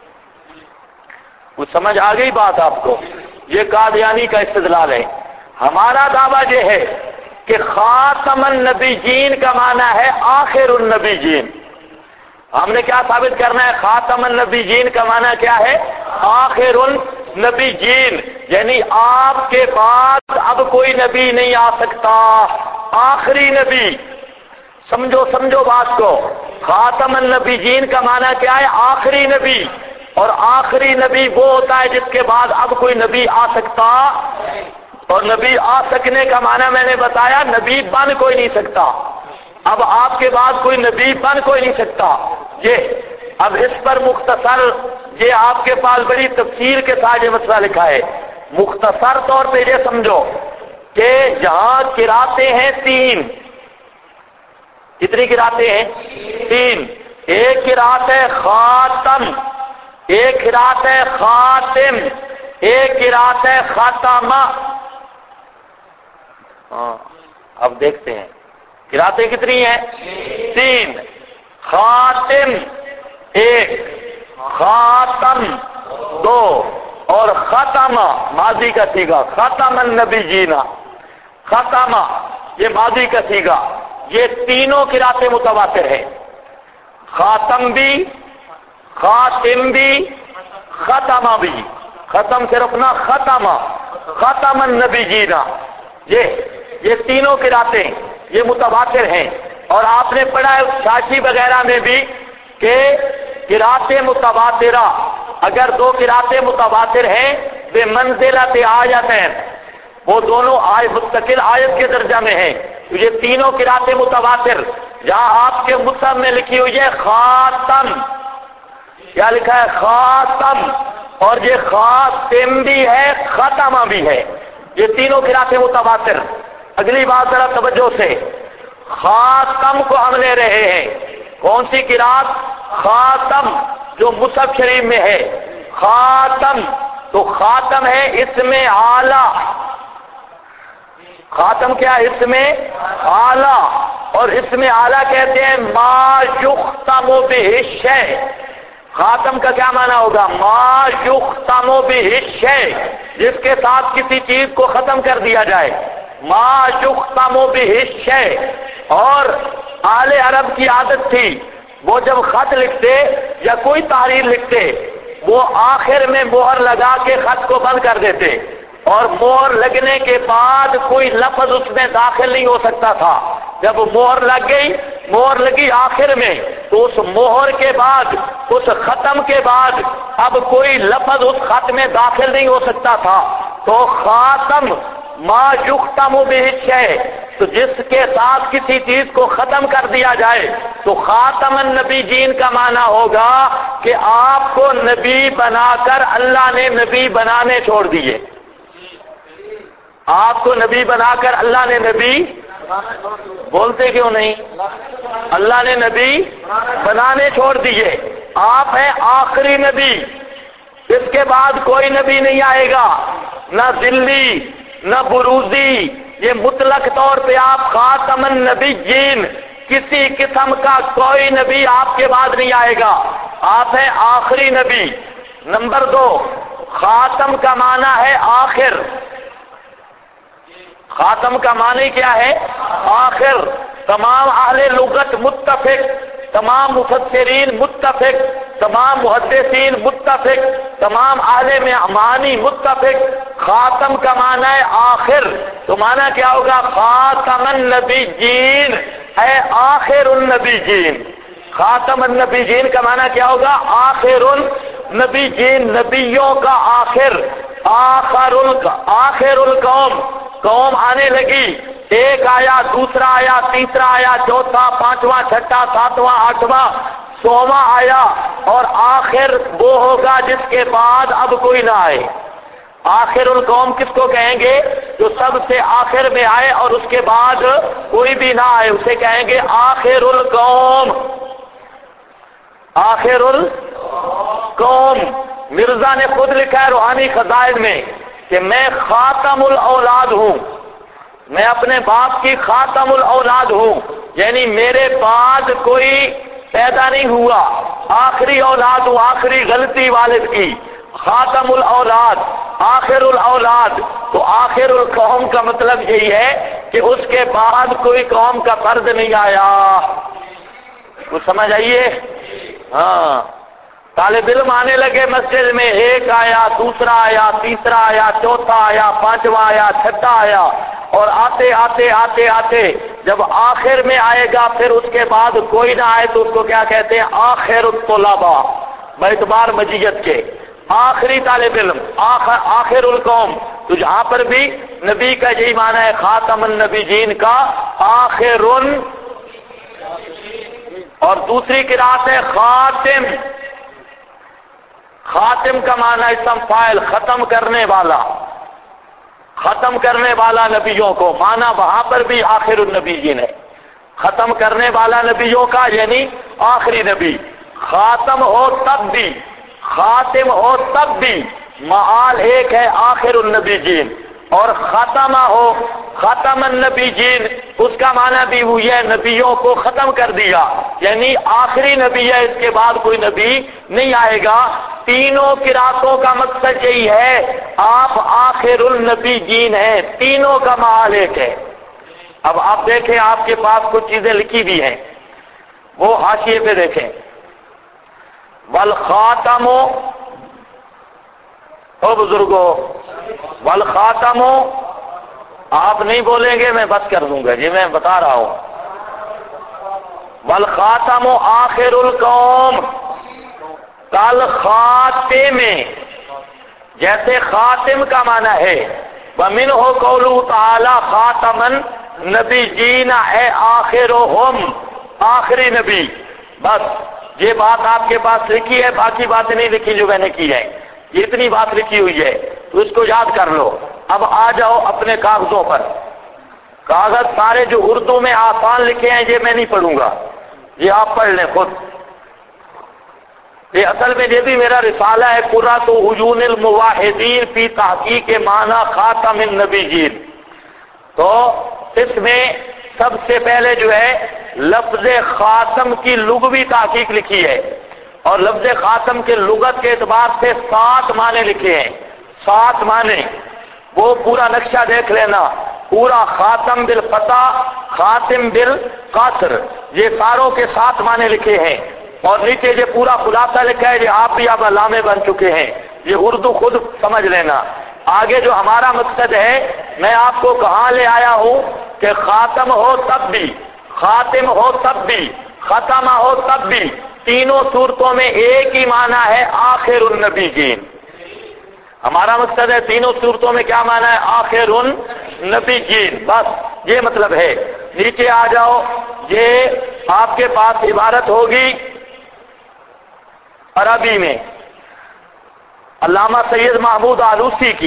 کچھ سمجھ آ گئی بات آپ کو؟ یہ قادیانی کا استدلال ہے۔ ہمارا دعویٰ یہ ہے کہ خاتم النبیین کا معنی ہے آخر النبیین۔ ہم نے کیا ثابت کرنا ہے؟ خاتم النبیین کا معنی کیا ہے؟ آخر النبیین، یعنی آپ کے بعد اب کوئی نبی نہیں آ سکتا، آخری نبی۔ سمجھو بات کو، خاتم النبیین کا معنی کیا ہے؟ آخری نبی، اور آخری نبی وہ ہوتا ہے جس کے بعد اب کوئی نبی آ سکتا، اور نبی آ سکنے کا معنی میں نے بتایا نبی بن کوئی نہیں سکتا، اب آپ کے بعد کوئی نبی بن کوئی نہیں سکتا۔ یہ اب اس پر مختصر، یہ آپ کے پاس بڑی تفصیل کے ساتھ یہ مسئلہ لکھا ہے۔ مختصر طور پہ یہ سمجھو کہ جہاں قراتیں ہیں تین، کتنی قراتیں ہیں؟ تین۔ ایک قرات ہے خاتم، ایک قرات ہے خاتم، ایک قرات ہے خاتمہ۔ اب دیکھتے ہیں قراتیں کتنی ہیں؟ تین۔ خاتم ایک، خاتم دو، اور ختم ماضی کا صیغہ، ختم النبیین، ختم یہ ماضی کا صیغہ۔ یہ تینوں قراتیں متواتر ہیں، خاتم بھی، خاتم بھی، ختمہ بھی۔ ختم صرف نہ، ختمہ، ختم النبیین، یہ تینوں قراتیں یہ متواتر ہیں۔ اور آپ نے پڑھا ہے شاشی وغیرہ میں بھی کہ قراتیں متواترہ، اگر دو قراتیں متواتر ہیں بے منزلت آیتین، وہ دونوں مستقل آیت کے درجہ میں ہیں، تو یہ تینوں قراتیں متواتر۔ جہاں آپ کے مصحف میں لکھی ہوئی ہے خاتم، کیا لکھا ہے؟ خاتم، اور یہ خاتم بھی ہے، ختمہ بھی ہے، یہ تینوں قراتیں متواتر۔ اگلی بات ذرا توجہ سے، خاتم کو ہم لے رہے ہیں، کون سی قرات؟ خاتم، جو مصحف شریف میں ہے خاتم، تو خاتم ہے اسم اعلی۔ خاتم کیا؟ اسم اعلی، اور اسم اعلی کہتے ہیں ما یختم بہ الشیء۔ خاتم کا کیا معنی ہوگا؟ ما یختم بہ الشیء، جس کے ساتھ کسی چیز کو ختم کر دیا جائے، ما یختم بہ الشیء۔ اور اہل عرب کی عادت تھی، وہ جب خط لکھتے یا کوئی تحریر لکھتے وہ آخر میں مہر لگا کے خط کو بند کر دیتے، اور مہر لگنے کے بعد کوئی لفظ اس میں داخل نہیں ہو سکتا تھا۔ جب مہر لگ گئی، مہر لگی آخر میں، تو اس مہر کے بعد، اس ختم کے بعد اب کوئی لفظ اس خط میں داخل نہیں ہو سکتا تھا۔ تو خاتم ما یختم بہ شیء، تو جس کے ساتھ کسی چیز کو ختم کر دیا جائے تو خاتم النبیین کا معنی ہوگا کہ آپ کو نبی بنا کر اللہ نے نبی بنانے چھوڑ دیے۔ آپ کو نبی بنا کر اللہ نے نبی، بولتے کیوں نہیں؟ اللہ نے نبی بنانے چھوڑ دیے۔ آپ ہیں آخری نبی، اس کے بعد کوئی نبی نہیں آئے گا، نہ ذلی نہ بروزی، یہ مطلق طور پہ آپ خاتم النبیین، کسی قسم کا کوئی نبی آپ کے بعد نہیں آئے گا، آپ ہیں آخری نبی۔ نمبر 2، خاتم کا معنی ہے آخر۔ خاتم کا معنی کیا ہے؟ آخر۔ تمام اہل لغت متفق، تمام مفسرین متفق، تمام محدثین متفق، تمام اہل معانی متفق، خاتم کا معنی ہے آخر۔ تو معنی کیا ہوگا؟ خاتم النبیین ہے آخر النبیین۔ خاتم النبیین کا معنی کیا ہوگا؟ آخر النبیین، نبیوں کا آخر۔ آخر القوم، قوم آنے لگی، ایک آیا، دوسرا آیا، تیسرا آیا، چوتھا، پانچواں، چھٹا، ساتواں، آٹھواں، سوواں آیا، اور آخر وہ ہوگا جس کے بعد اب کوئی نہ آئے۔ آخر القوم کس کو کہیں گے؟ جو سب سے آخر میں آئے اور اس کے بعد کوئی بھی نہ آئے، اسے کہیں گے آخر القوم۔ آخر القوم۔ مرزا نے خود لکھا ہے روحانی خزائن میں کہ میں خاتم الاولاد ہوں، میں اپنے باپ کی خاتم الاولاد ہوں، یعنی میرے بعد کوئی پیدا نہیں ہوا، آخری اولاد ہوں، آخری غلطی والد کی، خاتم الاولاد، آخر الاولاد۔ تو آخر القوم کا مطلب یہی ہے کہ اس کے بعد کوئی قوم کا فرد نہیں آیا۔ کچھ سمجھ آئیے؟ ہاں، طالب علم آنے لگے مسجد میں، ایک آیا، دوسرا آیا، تیسرا آیا، چوتھا آیا، پانچواں آیا، چھٹا آیا، اور آتے آتے آتے آتے جب آخر میں آئے گا پھر اس کے بعد کوئی نہ آئے تو اس کو کیا کہتے ہیں؟ آخر الطلباء، باعتبار مجیت کے آخری طالب علم، آخر القوم۔ تو جہاں پر بھی نبی کا یہی معنی ہے، خاتم النبیین کا آخر، اور دوسری قرات ہے خاتم۔ خاتم کا معنی اسم فاعل، ختم کرنے والا، ختم کرنے والا نبیوں کو، معنی وہاں پر بھی آخر النبیین ہے، ختم کرنے والا نبیوں کا، یعنی آخری نبی۔ خاتم ہو تب بھی، خاتم ہو تب بھی معال ایک ہے آخر النبیین، اور ختمہ ہو، ختم النبیین، اس کا معنی بھی ہوئی ہے نبیوں کو ختم کر دیا، یعنی آخری نبی ہے، اس کے بعد کوئی نبی نہیں آئے گا۔ تینوں قراتوں کا مقصد یہی ہے، آپ آخر النبیین ہیں، تینوں کا معال ایک ہے۔ اب آپ دیکھیں، آپ کے پاس کچھ چیزیں لکھی بھی ہیں، وہ حاشیے پہ دیکھیں۔ والخاتم، او بزرگو، والخاتم، آپ نہیں بولیں گے میں بس کر دوں گا جی، میں بتا رہا ہوں۔ والخاتم آخر القوم، کل خاتم، جیسے خاتم کا معنی ہے، ومنہ قولہ تعالی خاتما نبیین ہے آخرہم، آخری نبی۔ بس یہ بات آپ کے پاس لکھی ہے، باقی باتیں نہیں لکھی جو میں نے کی ہے، یہ اتنی بات لکھی ہوئی ہے، تو اس کو یاد کر لو۔ اب آ جاؤ اپنے کاغذوں پر، کاغذ سارے جو اردو میں آسان لکھے ہیں یہ میں نہیں پڑھوں گا، یہ آپ پڑھ لیں خود۔ یہ اصل میں یہ بھی میرا رسالہ ہے، قرۃ عیون الموحدین فی تحقیق معنی خاتم النبیین۔ تو اس میں سب سے پہلے جو ہے لفظ خاتم کی لغوی تحقیق لکھی ہے، اور لفظ خاتم کے لغت کے اعتبار سے 7 معنی لکھے ہیں، 7 معنی، وہ پورا نقشہ دیکھ لینا، پورا خاتم بالفتح، خاتم بالقصر، یہ ساروں کے 7 معنی لکھے ہیں۔ اور نیچے یہ پورا خلاصہ لکھا ہے، یہ آپ بھی اب علامے بن چکے ہیں، یہ اردو خود سمجھ لینا۔ آگے جو ہمارا مقصد ہے، میں آپ کو کہاں لے آیا ہوں کہ خاتم ہو تب بھی، خاتم ہو تب بھی، ختم ہو تب بھی، تینوں صورتوں میں ایک ہی معنی ہے، آخر النبیین۔ ہمارا مقصد ہے تینوں صورتوں میں کیا معنی ہے؟ آخر النبیین، بس یہ مطلب ہے۔ نیچے آ جاؤ، یہ آپ کے پاس عبارت ہوگی عربی میں علامہ سید محمود آلوسی کی،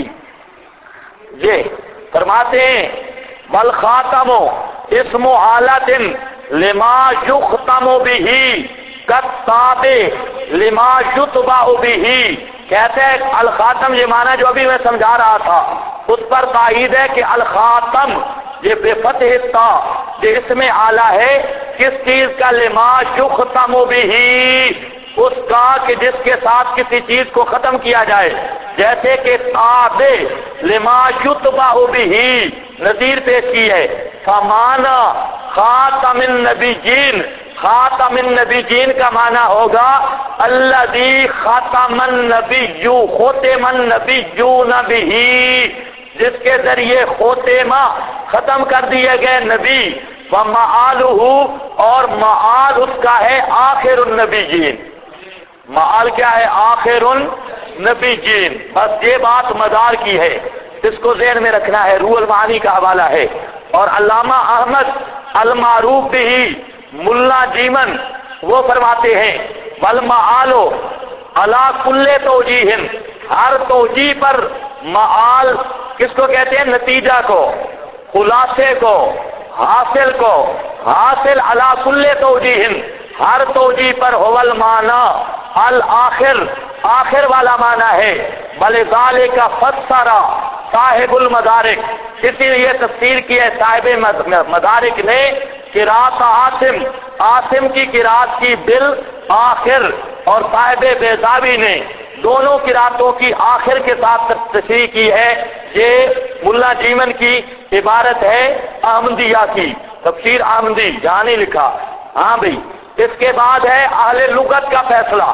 یہ فرماتے ہیں والخاتم اسم حالت لما یختم بہ کتاب لما یتبع بہ، کہتے ہیں الخاتم، یہ معنی جو ابھی میں سمجھا رہا تھا اس پر تائید ہے کہ الخاتم یہ بے فتح تا، یہ اسم اعلیٰ ہے کس چیز کا؟ لما یختم بہ، اس کا کہ جس کے ساتھ کسی چیز کو ختم کیا جائے، جیسے کہ تاب لما یتبع بہ، نظیر پیش کی ہے فمانا خاتم النبیین، خاتم النبیین کا معنی ہوگا الذی ختم النبی، ختم النبیون بہ، جس کے ذریعے خوتمہ ختم کر دیے گئے نبی، ومعالہ، اور معال اس کا ہے آخر النبیین، معال کیا ہے؟ آخر النبیین۔ بس یہ بات مدار کی ہے، اس کو ذہن میں رکھنا ہے، روح المعانی کا حوالہ ہے۔ اور علامہ احمد المعروف بھی ملا جیمن وہ فرماتے ہیں والمعال علی کل توجیہ، ہر توجیہ پر معال کس کو کہتے ہیں؟ نتیجہ کو، خلاصے کو، حاصل کو، حاصل علی کل توجیہ، ہر توجیہ پر هو المعنی الآخر، آخر والا معنی ہے۔ بلذالک فسر صاحب المدارک، اسی لیے تفسیر کی ہے صاحب مدارک نے قرات عاصم، عاصم کی قرات کی بالآخر، اور صاحب بیضاوی نے دونوں قراتوں کی آخر کے ساتھ تشریح کی ہے۔ یہ ملا جیمن کی عبارت ہے احمدیہ کی، تفسیر احمدی، جہاں نہیں لکھا۔ ہاں بھائی، اس کے بعد ہے اہل لغت کا فیصلہ،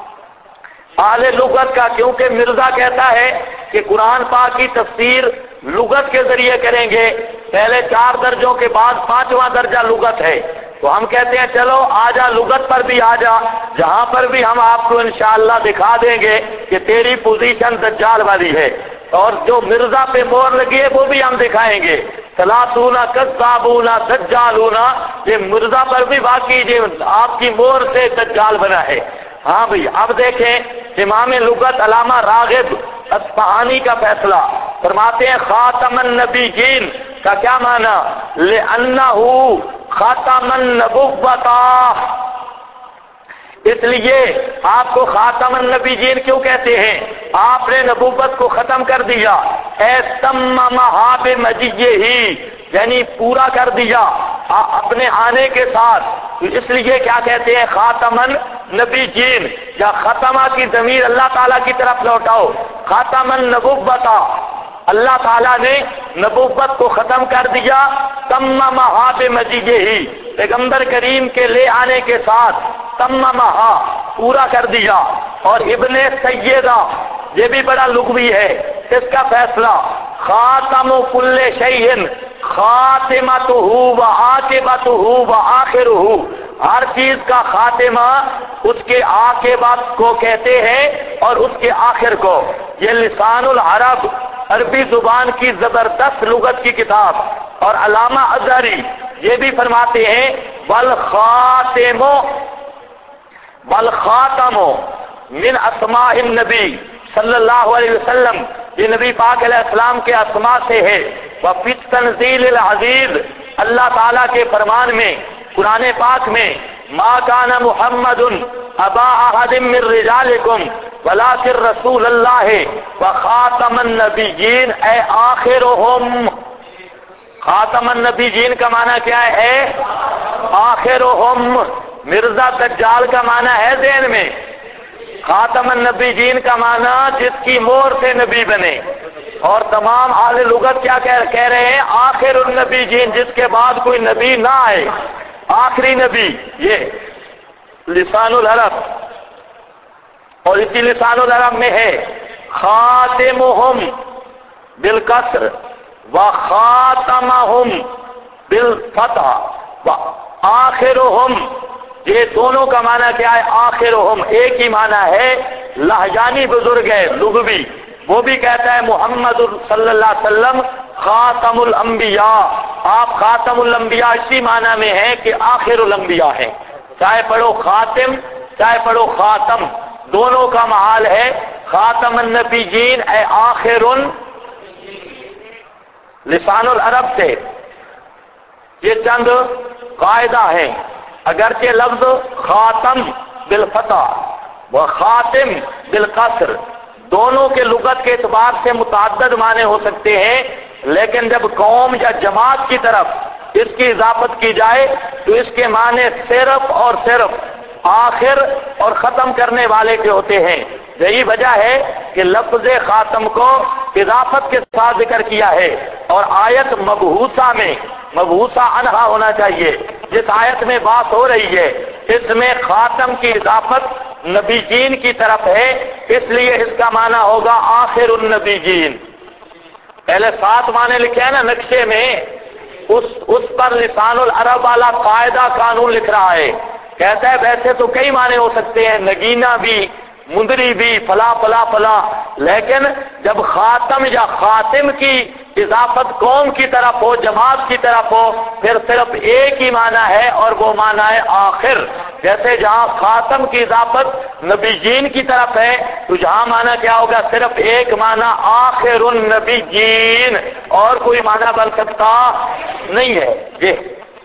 اہل لغت کا، کیونکہ مرزا کہتا ہے کہ قرآن پاک کی تفسیر لغت کے ذریعے کریں گے، پہلے 4 درجوں کے بعد 5واں درجہ لغت ہے، تو ہم کہتے ہیں چلو آجا لغت پر بھی آجا، جہاں پر بھی ہم آپ کو انشاءاللہ دکھا دیں گے کہ تیری پوزیشن دجال والی ہے، اور جو مرزا پہ مور لگی ہے وہ بھی ہم دکھائیں گے، ثلاثون کذابون دجالون، یہ مرزا پر بھی واقعی یہ آپ کی مور سے دجال بنا ہے۔ ہاں بھئی، اب دیکھیں امام لغت علامہ راغب اصفہانی کا فیصلہ، فرماتے ہیں خاتم النبیین کا کیا معنی؟ لأنہ خاتم النبوۃ، اس لیے آپ کو خاتم النبیین کیوں کہتے ہیں؟ آپ نے نبوت کو ختم کر دیا، اے تممھا بمجیہ، یعنی پورا کر دیا اپنے آنے کے ساتھ، تو اس لیے کیا کہتے ہیں؟ خاتم النبیین، یا ختمہ کی ضمیر اللہ تعالیٰ کی طرف لوٹاؤ، خاتم النبوۃ، اللہ تعالیٰ نے نبوت کو ختم کر دیا، تممھا بمجیہ، پیغمبر کریم کے لے آنے کے ساتھ، تممھا پورا کر دیا۔ اور ابن سیدہ یہ بھی بڑا لغوی ہے، اس کا فیصلہ خاتم کل شیء خاتمتہ وعاقبتہ وآخرہ، ہر چیز کا خاتمہ اس کے عاقبت کو کہتے ہیں اور اس کے آخر کو۔ یہ لسان العرب، عربی زبان کی زبردست لغت کی کتاب، اور علامہ ازہری یہ بھی فرماتے ہیں والخاتم من اسماء النبی صلی اللہ علیہ وسلم، یہ نبی پاک علیہ السلام کے اسماء سے ہے۔ وفی التنزیل العزیز، اللہ تعالیٰ کے فرمان میں، قرآن پاک میں، ما کان محمد ابا احد من رجالکم ولکن رسول اللہ وخاتم النبیین، اے آخرہم، خاتم النبیین کا معنی کیا ہے؟ آخرہم۔ مرزا دجال کا معنی ہے ذہن میں، خاتم النبیین کا معنی جس کی مور سے نبی بنے، اور تمام اہل لغت کیا کہہ رہے ہیں؟ آخر النبیین، جس کے بعد کوئی نبی نہ آئے، آخری نبی۔ یہ لسان العرب، اور اسی لسان العرب میں ہے خاتمہم بالکسر و خاتمہم بالفتح و آخرہم، یہ دونوں کا معنی کیا ہے؟ آخرہم ایک ہی معنی ہے۔ لہجانی بزرگ ہے لغوی، وہ بھی کہتا ہے محمد صلی اللہ علیہ وسلم خاتم الانبیاء، آپ خاتم الانبیاء اسی معنی میں ہے کہ آخر الانبیاء ہیں، چاہے پڑھو خاتم چاہے پڑھو خاتم، دونوں کا محال ہے خاتم النبیین اے آخر لسان العرب سے۔ یہ چند قاعدہ ہیں، اگرچہ لفظ خاتم بالفتح و خاتم بالقصر دونوں کے لغت کے اعتبار سے متعدد معنی ہو سکتے ہیں، لیکن جب قوم یا جماعت کی طرف اس کی اضافت کی جائے تو اس کے معنی صرف اور صرف آخر اور ختم کرنے والے کے ہوتے ہیں۔ یہی وجہ ہے کہ لفظ خاتم کو اضافت کے ساتھ ذکر کیا ہے، اور آیت مبعوثہ میں مبعوثہ عنہا ہونا چاہیے، جس آیت میں بات ہو رہی ہے اس میں خاتم کی اضافت نبی جین کی طرف ہے، اس لیے اس کا معنی ہوگا آخر النبی جین۔ پہلے 7 معنی لکھے ہیں نا نقشے میں، اس پر لسان العرب والا قاعدہ قانون لکھ رہا ہے، کہتا ہے ویسے تو کئی معنی ہو سکتے ہیں، نگینہ بھی، مندری بھی، فلا فلا فلا، لیکن جب خاتم یا خاتم کی اضافت قوم کی طرف ہو، جماعت کی طرف ہو، پھر صرف ایک ہی معنی ہے اور وہ معنی ہے آخر۔ جیسے جہاں خاتم کی اضافت نبی جین کی طرف ہے تو جہاں معنی کیا ہوگا؟ صرف ایک معنی آخر النبی جین، اور کوئی معنی بن سکتا نہیں ہے یہ۔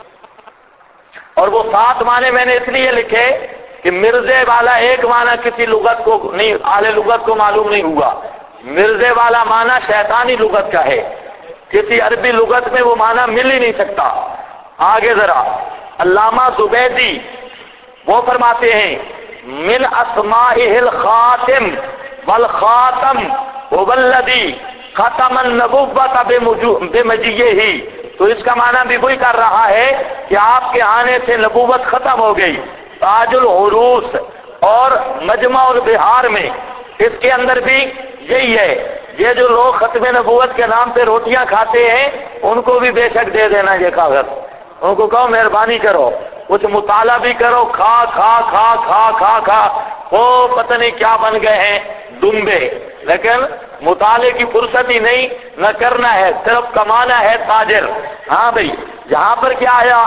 اور وہ 7 معنی میں نے اس لیے لکھے کہ مرزے والا ایک معنی کسی لغت کو نہیں، اہل لغت کو معلوم نہیں ہوا، مرزے والا معنی شیطانی لغت کا ہے، کسی عربی لغت میں وہ معنی مل ہی نہیں سکتا۔ آگے ذرا علامہ زبیدی وہ فرماتے ہیں من اسمائہ الخاتم والخاتم هو الذی ختم النبوۃ بمجیئہ، تو اس کا معنی بھی وہی کر رہا ہے کہ آپ کے آنے سے نبوت ختم ہو گئی۔ تاج العروس اور مجمع البحار میں اس کے اندر بھی یہی ہے۔ یہ جو لوگ ختم نبوت کے نام پہ روٹیاں کھاتے ہیں ان کو بھی بے شک دے دینا یہ کاغذ، ان کو کہو مہربانی کرو کچھ مطالعہ بھی کرو، کھا کھا کھا کھا کھا کھا وہ پتہ نہیں کیا بن گئے ہیں دمبے، لیکن مطالعے کی فرصت ہی نہیں، نہ کرنا ہے، صرف کمانا ہے تاجر۔ ہاں بھائی یہاں پر کیا آیا؟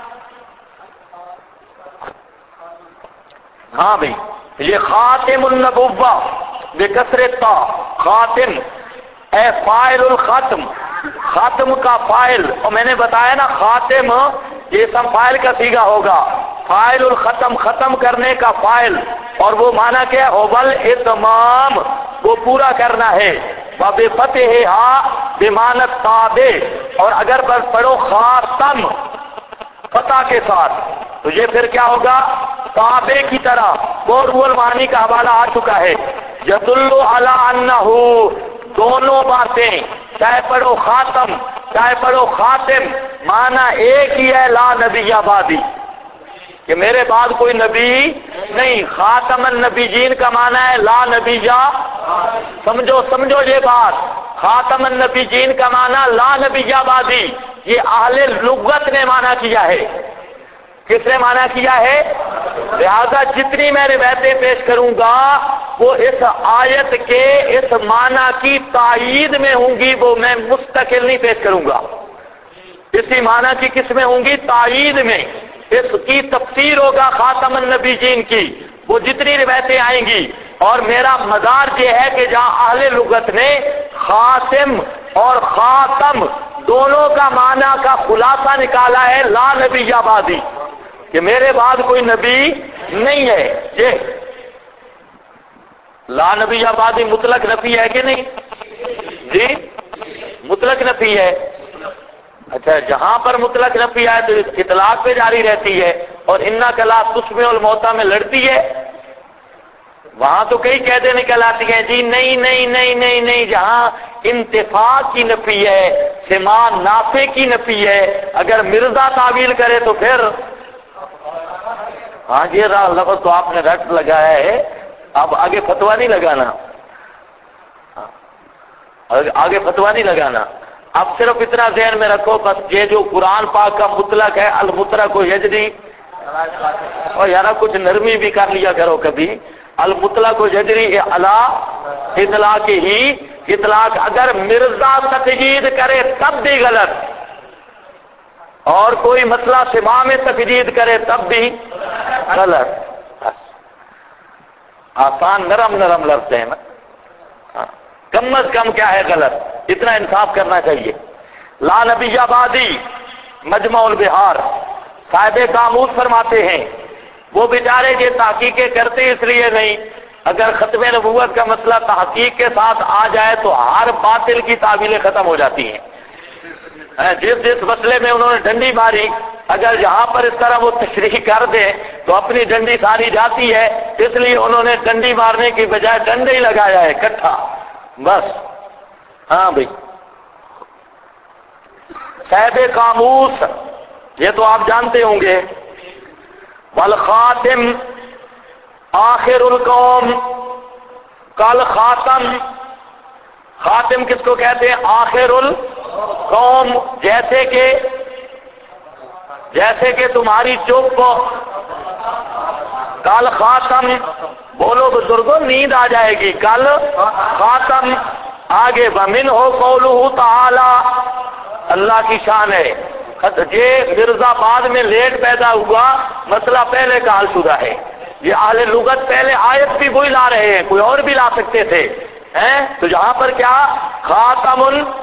ہاں بھائی یہ خاتم النبوہ بکسر تا، خاتم اے فاعل الختم، ختم کا فاعل، اور میں نے بتایا نا خاتم یہ سب فاعل کا صیغہ ہوگا، فاعل الختم ختم کرنے کا فاعل، اور وہ معنی کیا ہے؟ ہوبل اتمام، وہ پورا کرنا ہے۔ وبفتح ہا بمانت تابع، اور اگر بس پڑھو خاتم فتح کے ساتھ تو یہ پھر کیا ہوگا؟ تابع کی طرح، وہ رول معنی کا حوالہ آ چکا ہے۔ یدل علی انہ، دونوں باتیں چاہے پڑھو خاتم چاہے پڑھو خاتم معنی ایک ہی ہے، لا نبی بعدی، کہ میرے بعد کوئی نبی نہیں۔ خاتم النبیین کا معنی ہے لا نبی، سمجھو یہ بات، خاتم النبیین کا معنی لا نبی بعدی، یہ اہل لغت نے معنی کیا ہے۔ کس نے معنی کیا ہے؟ لہذا جتنی میں روایتیں پیش کروں گا وہ اس آیت کے اس معنی کی تائید میں ہوں گی، وہ میں مستقل نہیں پیش کروں گا۔ اسی معنی کی کس میں ہوں گی؟ تائید میں، اس کی تفسیر ہوگا خاتم النبیین کی، وہ جتنی روایتیں آئیں گی، اور میرا مدار یہ ہے کہ جہاں اہل لغت نے خاتم اور خاتم دونوں کا معنی کا خلاصہ نکالا ہے لا نبی بعدی، کہ میرے بعد کوئی نبی نہیں ہے۔ یہ لا نبی بعدی مطلق نفی ہے کہ نہیں؟ جی مطلق نفی ہے۔ اچھا جہاں پر مطلق نفی ہے تو اطلاق پہ جاری رہتی ہے، اور انا کلا تسمع الموتیٰ میں لڑتی ہے، وہاں تو کئی قیدیں نکل آتی ہیں، جی نہیں نہیں نہیں نہیں نہیں، جہاں انتفاع کی نفی ہے، سما نافع کی نفی ہے، اگر مرزا تعویل کرے تو پھر ہاں یہ لفظ تو آپ نے رٹ لگایا ہے، اب آگے فتوا نہیں لگانا، آگے فتوا نہیں لگانا، اب صرف اتنا ذہن میں رکھو بس یہ جو قرآن پاک کا مطلق ہے المطلق و یجری، اور یارا کچھ نرمی بھی کر لیا کرو کبھی، المطلق و یجری اعلی اطلاق ہی، اطلاق اگر مرزا تقیید کرے تب بھی غلط، اور کوئی مسئلہ سما میں تقیید کرے تب بھی غلط، آسان نرم نرم لفظ ہیں نا، کم از کم کیا ہے غلط، اتنا انصاف کرنا چاہیے۔ لا نبی آبادی مجمع البحار صاحب قاموس فرماتے ہیں وہ بیچارے یہ تحقیقیں کرتے اس لیے نہیں، اگر ختم نبوت کا مسئلہ تحقیق کے ساتھ آ جائے تو ہر باطل کی تعویلیں ختم ہو جاتی ہیں۔ جس جس مسئلے میں انہوں نے ڈنڈی ماری، اگر یہاں پر اس طرح وہ تشریح کر دیں تو اپنی ڈنڈی ساری جاتی ہے، اس لیے انہوں نے ڈنڈی مارنے کی بجائے ڈنڈے ہی لگایا ہے کٹھا بس۔ ہاں بھائی صاحب قاموس یہ تو آپ جانتے ہوں گے، والخاتم آخر القوم، کل خاتم، خاتم کس کو کہتے ہیں؟ آخر القوم، جیسے کہ تمہاری چپ، کل خاتم، بولو بزرگوں نیند آ جائے گی، کل خاتم، آگے ومن ہو قولہ تعالی، اللہ کی شان ہے، یہ مرزا بعد میں لیٹ پیدا ہوا، مسئلہ پہلے کا حل شدہ ہے، یہ اہل لغت پہلے آیت بھی وہی لا رہے ہیں، کوئی اور بھی لا سکتے تھے، تو یہاں پر کیا خاتم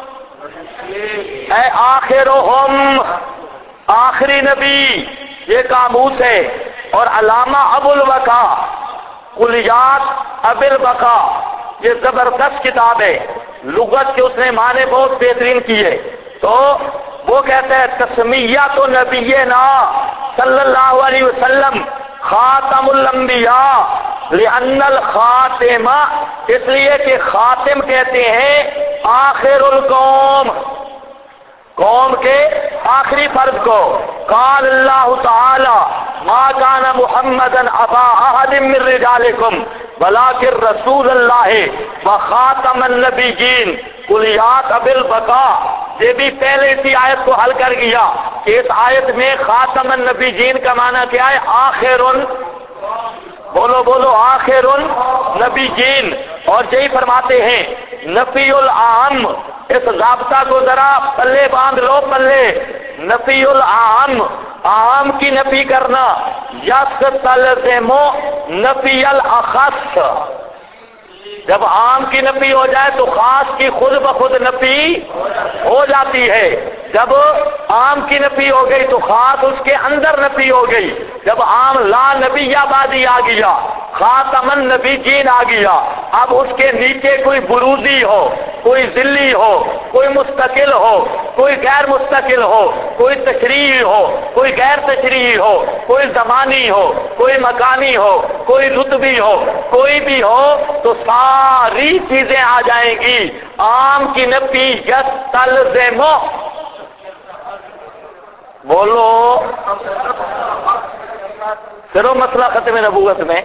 اے آخرہم، آخری نبی، یہ قاموس ہے، اور علامہ ابو البقا کلیات ابو البقا، یہ زبردست کتاب ہے، لغت کے اس نے معنی بہت بہترین کیے، تو وہ کہتے ہیں تسمیۃ نبینا صلی اللہ علیہ وسلم خاتم الانبیاء لأن الخاتم، اس لیے کہ خاتم کہتے ہیں آخر القوم، قوم کے آخری فرد کو، قال اللہ تعالی ما کان محمدا ابا احد من رجالکم ولکن رسول اللہ وخاتم النبیین، کلیات ابو البقا، یہ بھی پہلے اسی آیت کو حل کر گیا کہ اس آیت میں خاتم النبیین کا معنی کیا ہے؟ آخر، بولو آخر النبیین، اور یہی فرماتے ہیں نفی العام، اس ضابطہ کو ذرا پلے باندھ لو، پلے، نفی العام، عام کی نفی کرنا، یستلزم نفی الاخص، جب عام کی نفی ہو جائے تو خاص کی خود بخود نفی ہو جاتی ہے، جب عام کی نفی ہو گئی تو خاص اس کے اندر نفی ہو گئی، جب عام لا نبی آبادی آ گیا، خاتم النبیین آ گیا، اب اس کے نیچے کوئی بروزی ہو، کوئی ذلی ہو، کوئی مستقل ہو، کوئی غیر مستقل ہو، کوئی تشریعی ہو، کوئی غیر تشریعی ہو، کوئی زمانی ہو، کوئی مکانی ہو، کوئی رتبی ہو، کوئی بھی ہو، تو ساری چیزیں آ جائیں گی، عام کی نفی یستلزم، بولو صرف مسئلہ ختم نبوت میں۔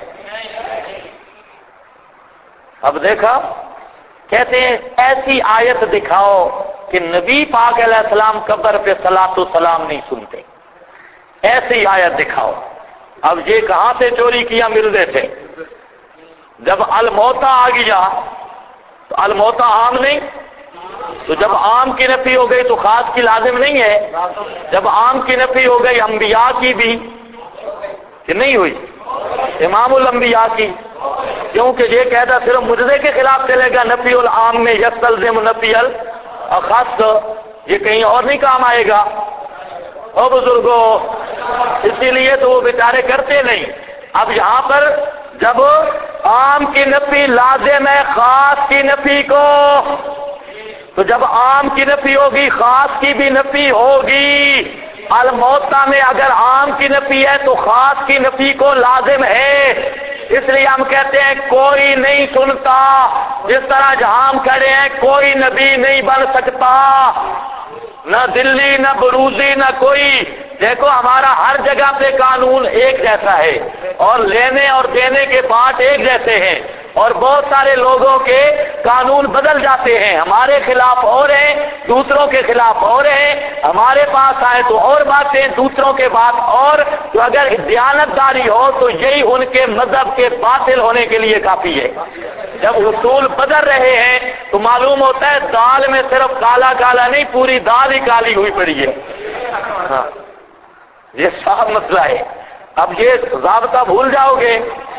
اب دیکھا کہتے ہیں ایسی آیت دکھاؤ کہ نبی پاک علیہ السلام قبر پہ صلاۃ و سلام نہیں سنتے، ایسی آیت دکھاؤ۔ اب یہ کہاں سے چوری کیا؟ مرزے سے، جب الموتا آ گیا تو الموتا عام نہیں، تو جب عام کی نفی ہو گئی تو خاص کی لازم نہیں ہے، جب عام کی نفی ہو گئی انبیاء کی بھی کہ نہیں ہوئی، امام الانبیاء کی، کیونکہ یہ قاعدہ صرف مرزے کے خلاف چلے گا، نفی العام میں یستلزم نفی الاخص، یہ کہیں اور نہیں کام آئے گا، او بزرگوں، اسی لیے تو وہ بیچارے کرتے نہیں۔ اب یہاں پر جب عام کی نفی لازم ہے خاص کی نفی کو، تو جب عام کی نفی ہوگی خاص کی بھی نفی ہوگی، الموتا میں اگر عام کی نفی ہے تو خاص کی نفی کو لازم ہے، اس لیے ہم کہتے ہیں کوئی نہیں سنتا، جس طرح جہاں ہم کھڑے ہیں کوئی نبی نہیں بن سکتا، نہ دلی نہ بروزی نہ کوئی. دیکھو ہمارا ہر جگہ پہ قانون ایک جیسا ہے اور لینے اور دینے کے بات ایک جیسے ہیں, اور بہت سارے لوگوں کے قانون بدل جاتے ہیں, ہمارے خلاف اور ہیں, دوسروں کے خلاف اور ہیں, ہمارے پاس آئے تو اور باتیں, دوسروں کے بات اور. تو اگر دیانتداری ہو تو یہی ان کے مذہب کے باطل ہونے کے لیے کافی ہے. جب اصول بدل رہے ہیں تو معلوم ہوتا ہے دال میں صرف کالا کالا نہیں, پوری دال ہی کالی ہوئی پڑی ہے. ہاں, یہ صاف مسئلہ ہے. اب یہ ضابطہ بھول جاؤ گے,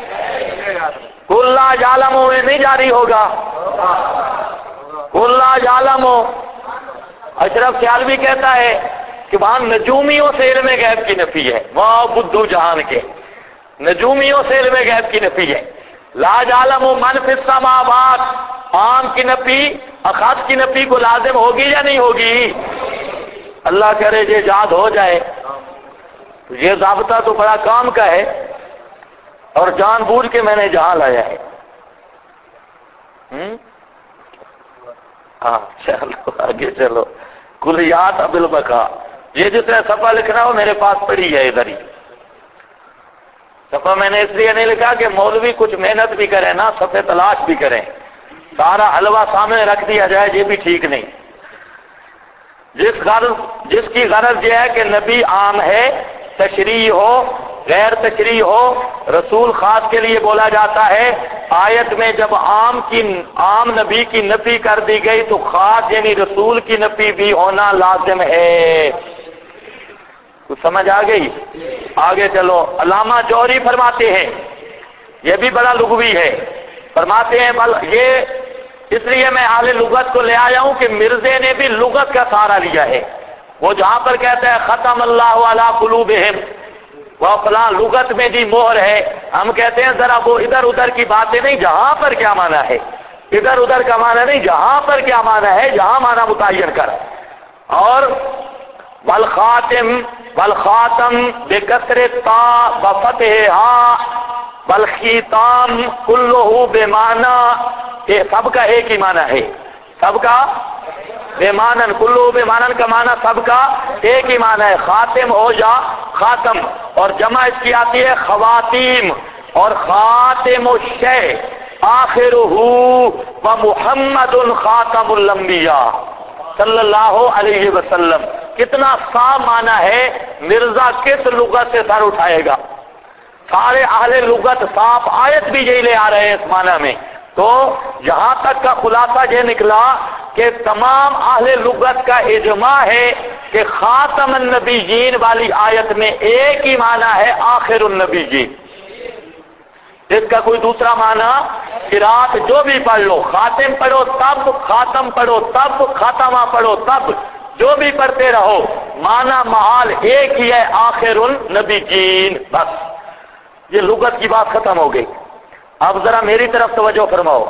کلا یعلمو میں نہیں جاری ہوگا. کلا یعلمو, اشرف سیالوی کہتا ہے کہ وہاں نجومیوں سے علم غیب کی نفی ہے, وہاں بدھو جہان کے نجومیوں سے علم غیب کی نفی ہے. لا یعلم من فی السماوات, عام کی نفی اخذ کی نفی کو لازم ہوگی یا نہیں ہوگی؟ اللہ کرے یہ یاد ہو جائے. یہ ضابطہ تو بڑا کام کا ہے اور جان بوجھ کے میں نے جہاں لایا ہے. ہاں چلو آگے چلو. کلیات بالبقاء, یہ جس نے صفحہ لکھنا ہو میرے پاس پڑی ہے ادھر ہی. صفحہ میں نے اس لیے نہیں لکھا کہ مولوی کچھ محنت بھی کریں نا, صفحے تلاش بھی کریں, سارا حلوہ سامنے رکھ دیا جائے یہ بھی ٹھیک نہیں. جس کی غرض یہ ہے کہ نبی عام ہے, تشریح ہو غیر تشریح ہو, رسول خاص کے لیے بولا جاتا ہے. آیت میں جب عام نبی کی نفی کر دی گئی تو خاص یعنی رسول کی نفی بھی ہونا لازم ہے. تو سمجھ آ گئی؟ آگے چلو. علامہ جوہری فرماتے ہیں, یہ بھی بڑا لغوی ہے, فرماتے ہیں یہ اس لیے میں اہل لغت کو لے آیا ہوں کہ مرزے نے بھی لغت کا سہارا لیا ہے. وہ جہاں پر کہتا ہے ختم اللہ علی قلوبہم, وہ فلاں لغت میں بھی مہر ہے, ہم کہتے ہیں ذرا وہ ادھر ادھر کی باتیں نہیں, جہاں پر کیا معنی ہے, ادھر ادھر کا معنی نہیں, جہاں پر کیا معنی ہے جہاں معنی متعین کر. اور والخاتم بکسر تا وفتحہا والختام کلہ بمعنی, یہ سب کا ایک ہی معنی ہے, سب کا بمعنی, کلہ بمعنی کا معنی سب کا ایک ہی معنی ہے, خاتم ہو یا خاتم. اور جمع اس کی آتی ہے خواتیم, اور خاتم الشیء آخرہ ومحمد خاتم الانبیاء صلی اللہ علیہ وسلم. کتنا صاف معنی ہے, مرزا کس لغت سے سر اٹھائے گا؟ سارے اہل لغت صاف آیت بھی یہی لے آ رہے ہیں اس معنی میں. تو یہاں تک کا خلاصہ یہ نکلا کہ تمام اہل لغت کا اجماع ہے کہ خاتم النبیین والی آیت میں ایک ہی معنی ہے آخر النبیین. اس کا کوئی دوسرا معنی قرات جو بھی پڑھ لو, خاتم پڑھو تب, خاتم پڑھو تب, خاتمہ پڑھو تب, جو بھی پڑھتے رہو معنی محال ایک ہی ہے, آخر النبیین. بس یہ لغت کی بات ختم ہو گئی. اب ذرا میری طرف توجہ فرماؤ,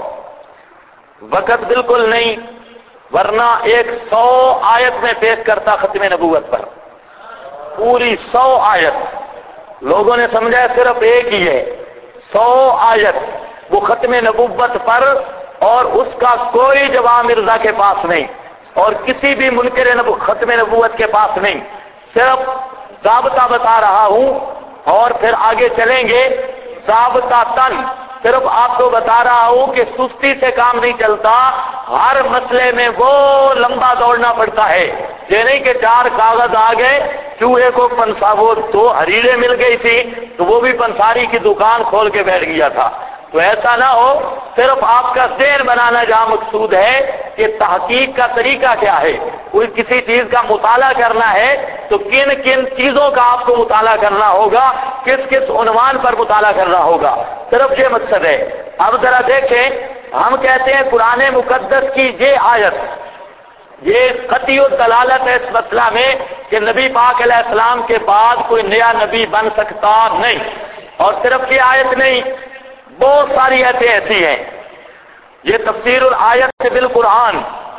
وقت بالکل نہیں ورنہ 100 آیت میں پیش کرتا ختم نبوت پر, پوری 100 آیت. لوگوں نے سمجھا صرف ایک ہی ہے, 100 آیت وہ ختم نبوت پر, اور اس کا کوئی جواب مرزا کے پاس نہیں اور کسی بھی منکر ختم نبوت کے پاس نہیں. صرف ضابطہ بتا رہا ہوں اور پھر آگے چلیں گے. ضابطہ تن صرف آپ کو بتا رہا ہوں کہ سستی سے کام نہیں چلتا, ہر مسئلے میں وہ لمبا دوڑنا پڑتا ہے. یہ نہیں کہ 4 کاغذ آ گئے, چوہے کو وہ 2 حریریں مل گئی تھی تو وہ بھی پنساری کی دکان کھول کے بیٹھ گیا تھا. تو ایسا نہ ہو, صرف آپ کا ذہن بنانا جہاں مقصود ہے کہ تحقیق کا طریقہ کیا ہے. کوئی کسی چیز کا مطالعہ کرنا ہے تو کن کن چیزوں کا آپ کو مطالعہ کرنا ہوگا, کس کس عنوان پر مطالعہ کرنا ہوگا, صرف یہ مقصد ہے. اب ذرا دیکھیں, ہم کہتے ہیں قرآن مقدس کی یہ آیت یہ قطعی دلالت ہے اس مسئلہ میں کہ نبی پاک علیہ السلام کے بعد کوئی نیا نبی بن سکتا نہیں. اور صرف یہ آیت نہیں, بہت ساری آیتیں ایسی ہیں. یہ تفسیر الآیت بالقرآن,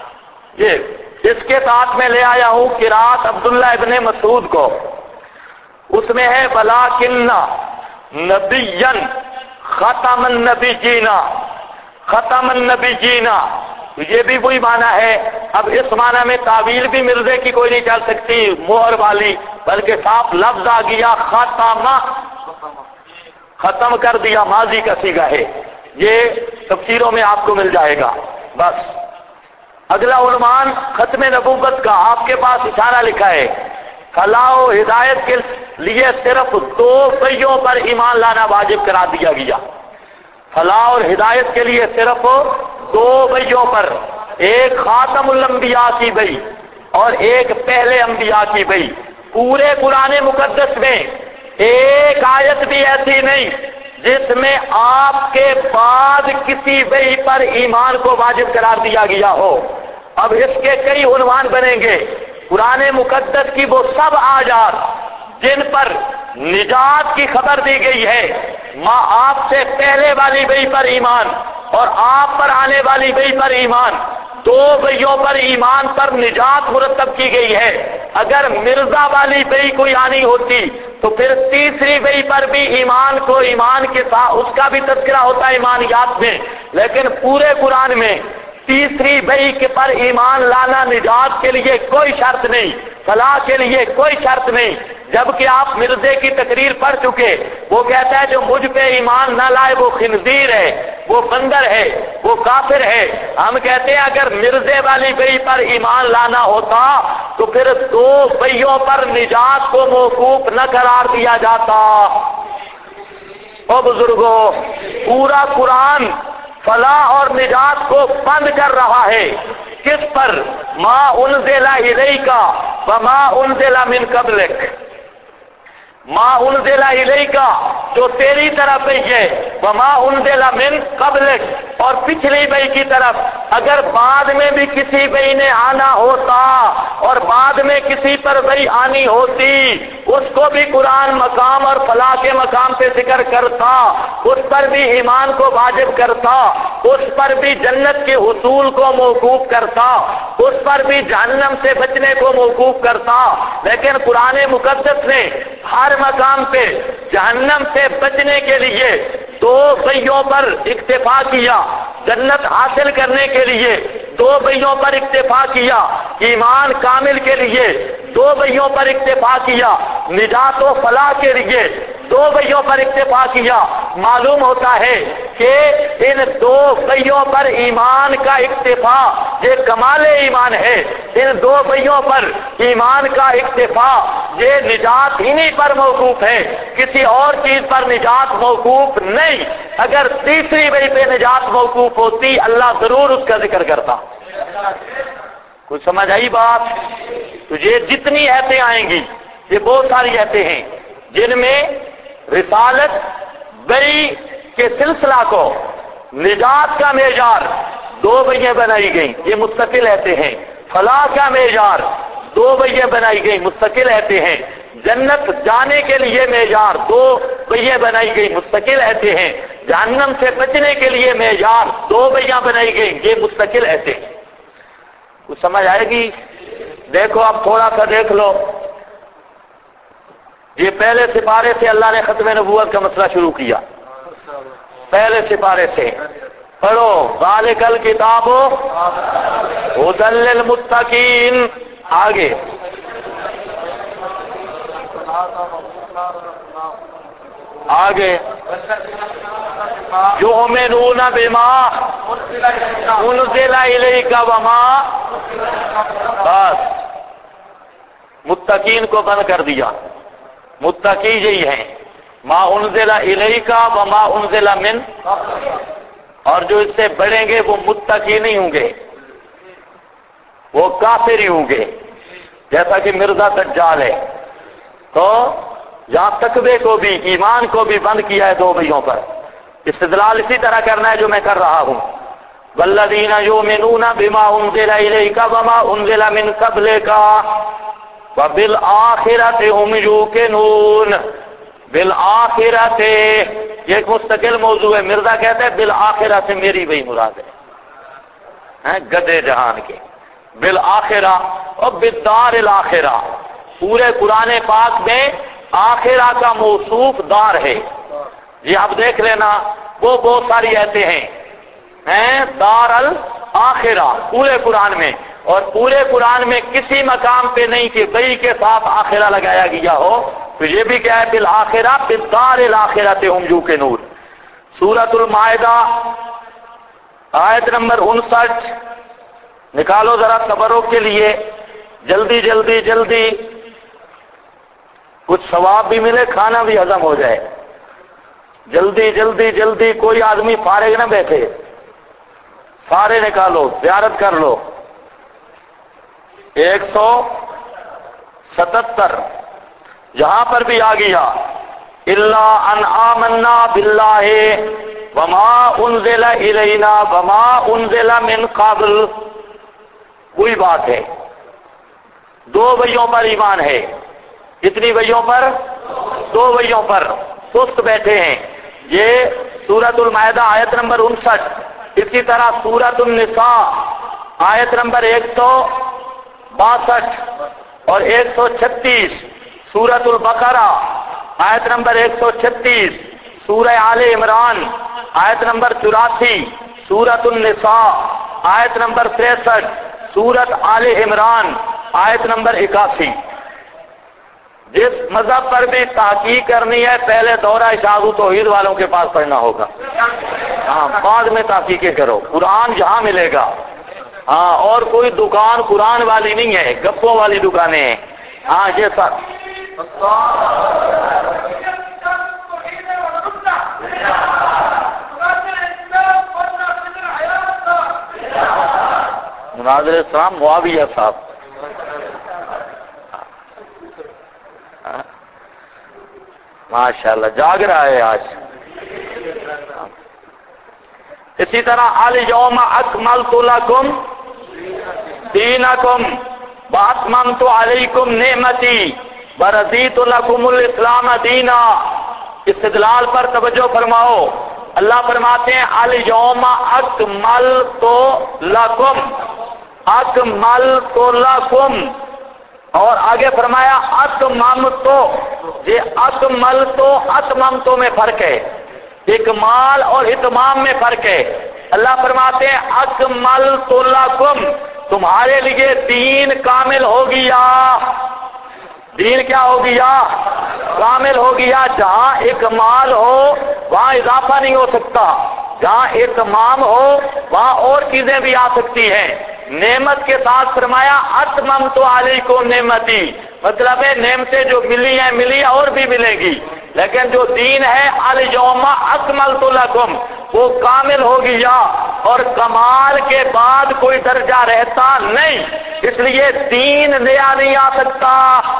یہ اس کے ساتھ میں لے آیا ہوں قرات عبداللہ ابن مسعود کو. اس میں ہے ولکن نبیا ختم النبیین, ختم النبیین, تو یہ بھی وہی معنی ہے۔ اب اس معنی میں تعویل بھی مرزے کی کوئی نہیں چل سکتی مہر والی، بلکہ صاف لفظ آ گیا خاتمہ، ختم کر دیا، ماضی کا صیغہ ہے۔ یہ تفسیروں میں آپ کو مل جائے گا۔ بس اگلا عنوان ختم نبوت کا آپ کے پاس اشارہ لکھا ہے، فلاح و ہدایت کے لیے صرف دو وحیوں پر ایمان لانا واجب کرا دیا گیا۔ فلاح اور ہدایت کے لیے صرف دو وحیوں پر، ایک خاتم الانبیاء کی وحی اور ایک پہلے انبیاء کی وحی۔ پورے قرآن مقدس میں ایک آیت بھی ایسی نہیں جس میں آپ کے بعد کسی وحی پر ایمان کو واجب قرار دیا گیا ہو۔ اب اس کے کئی عنوان بنیں گے۔ قرآن مقدس کی وہ سب آیات جن پر نجات کی خبر دی گئی ہے، ماں آپ سے پہلے والی وحی پر ایمان اور آپ پر آنے والی وحی پر ایمان، دو وحیوں پر ایمان پر نجات مرتب کی گئی ہے۔ اگر مرزا والی وحی کوئی آنی ہوتی تو پھر تیسری وحی پر بھی ایمان کو ایمان کے ساتھ اس کا بھی تذکرہ ہوتا ہے ایمانیات میں، لیکن پورے قرآن میں تیسری وحی کے پر ایمان لانا نجات کے لیے کوئی شرط نہیں، فلاح کے لیے کوئی شرط نہیں۔ جبکہ آپ مرزے کی تقریر پڑھ چکے، وہ کہتا ہے جو مجھ پہ ایمان نہ لائے وہ خنزیر ہے، وہ بندر ہے، وہ کافر ہے۔ ہم کہتے ہیں اگر مرزے والی وحی پر ایمان لانا ہوتا تو پھر دو وحیوں پر نجات کو موقوف نہ قرار دیا جاتا۔ او بزرگوں، پورا قرآن فلاح اور نجات کو بند کر رہا ہے، کس پر؟ ما انزل الیک وما انزل من قبلک، ما انزل الیک جو تیری طرف ہے، وما انزل من قبلک اور پچھلی وحی کی طرف۔ اگر بعد میں بھی کسی وحی نے آنا ہوتا اور بعد میں کسی پر وحی آنی ہوتی، اس کو بھی قرآن مقام اور فلاح کے مقام پہ ذکر کرتا، اس پر بھی ایمان کو واجب کرتا، اس پر بھی جنت کے حصول کو موقوف کرتا، اس پر بھی جہنم سے بچنے کو موقوف کرتا۔ لیکن قرآن مقدس نے ہر مقام پہ جہنم سے بچنے کے لیے دو وحیوں پر اکتفا کیا، جنت حاصل کرنے کے لیے دو وحیوں پر اکتفا کیا، ایمان کامل کے لیے دو وحیوں پر اکتفا کیا، نجات و فلاح کے لیے دو وحیوں پر اکتفا کیا۔ معلوم ہوتا ہے کہ ان دو وحیوں پر ایمان کا اکتفا یہ کمال ایمان ہے، ان دو وحیوں پر ایمان کا اکتفا یہ نجات ہی پر موقوف ہے، کسی اور چیز پر نجات موقوف نہیں۔ اگر تیسری وحی پہ نجات موقوف ہوتی اللہ ضرور اس کا ذکر کرتا۔ کچھ سمجھ آئی بات؟ تو یہ جتنی ایتیں آئیں گی یہ بہت ساری ایتیں ہیں جن میں رسالت وحی کے سلسلہ کو نجات کا معیار دو وحییں بنائی گئیں، یہ مستقل ایتیں ہیں۔ فلاح کا معیار دو وحییں بنائی گئیں، مستقل ایتیں ہیں۔ جنت جانے کے لیے معیار دو وحییں بنائی گئی، مستقل ایتیں ہیں۔ جہنم سے بچنے کے لیے معیار دو وحیاں بنائی گئیں، یہ مستقل ایتیں ہیں۔ کچھ سمجھ آئے گی؟ دیکھو اب تھوڑا سا دیکھ لو، یہ پہلے سپارے سے اللہ نے ختم نبوت کا مسئلہ شروع کیا، پہلے سپارے سے پڑھو، ذالک الکتاب ھدی للمتقین۔ آگے آگے یؤمنون بما انزل الیک وما، بس متقین کو بند کر دیا۔ متقی یہی ہیں، ما انزل الیک وما انزل من، اور جو اس سے بڑھیں گے وہ متقی نہیں ہوں گے، وہ کافر ہی ہوں گے، جیسا کہ مرزا دجال ہے۔ تو یہاں تقوی کو بھی ایمان کو بھی بند کیا ہے دو وحیوں پر۔ استدلال اسی طرح کرنا ہے جو میں کر رہا ہوں، والذین یؤمنون بما انزل الیک وما انزل من قبلک وبالآخرۃ هم یوقنون۔ بالآخرۃ یہ ایک مستقل موضوع ہے، مرزا کہتا ہے بالآخرہ سے میری وہی مراد ہے، گدے جہان کے بالآخرہ اور بالدار الاخرہ۔ پورے قرآن پاک میں آخرہ کا موصوف دار ہے، یہ آپ دیکھ لینا، وہ بہت ساری ایتیں ہیں، دار آخرہ پورے قرآن میں، اور پورے قرآن میں کسی مقام پہ نہیں کہ بئی کے ساتھ آخرہ لگایا گیا ہو، تو یہ بھی کیا ہے بالآخرہ بالدار الاخرۃ ہم یوقنون۔ سورۃ المائدہ آیت نمبر 59 نکالو ذرا تبرک کے لیے، جلدی جلدی جلدی، کچھ ثواب بھی ملے، کھانا بھی ہضم ہو جائے، جلدی جلدی جلدی، کوئی آدمی فارغ نہ بیٹھے، سارے نکالو، زیارت کر لو۔ 177 یہاں پر بھی آ گیا، الا ان آمنا باللہ وما انزل الینا وما انزل من قبل، وہی بات ہے، 2 وحیوں پر ایمان ہے۔ کتنی وحیوں پر؟ 2 وحیوں پر، سست بیٹھے ہیں۔ یہ سورۃ المائدہ آیت نمبر 59، اسی طرح سورۃ النساء آیت نمبر 162 اور 136، سورۃ البقرہ آیت نمبر 136، سورہ آل عمران آیت نمبر 84، سورۃ النساء آیت نمبر 63، سورۃ آل عمران آیت نمبر 81۔ جس مذہب پر بھی تحقیق کرنی ہے پہلے دورہ اشاعت توحید والوں کے پاس پڑھنا ہوگا، ہاں، بعد میں تحقیقیں کرو، قرآن یہاں ملے گا، ہاں، اور کوئی دکان قرآن والی نہیں ہے، گپوں والی دکانیں ہیں، ہاں یہ سب۔ مناظر اسلام معاویہ صاحب، ماشاءاللہ جاگ رہا ہے آج۔ اسی طرح الیوم اکملت لکم دینکم واتممت علیکم نعمتی ورضیت لکم الاسلام دینا، استدلال پر توجہ فرماؤ۔ اللہ فرماتے ہیں الیوم اکملت لکم، اکملت لکم، اور آگے فرمایا اتممتو، یہ اکملتو اتممتو میں فرق ہے، اکمال اور اتمام میں فرق ہے۔ اللہ فرماتے ہیں اکملت لکم، تمہارے لیے دین کامل ہو گیا۔ دین کیا ہو گیا؟ کامل ہو گیا۔ جہاں اکمال ہو وہاں اضافہ نہیں ہو سکتا، جہاں اتمام ہو وہاں اور چیزیں بھی آ سکتی ہیں۔ نعمت کے ساتھ فرمایا اتممت علیکم نعمتی، مطلب ہے نعمتیں جو ملی ہیں ملی اور بھی ملے گی، لیکن جو دین ہے الیوم اکملت لکم وہ کامل ہو گیا، اور کمال کے بعد کوئی درجہ رہتا نہیں، اس لیے دین نیا نہیں آ سکتا۔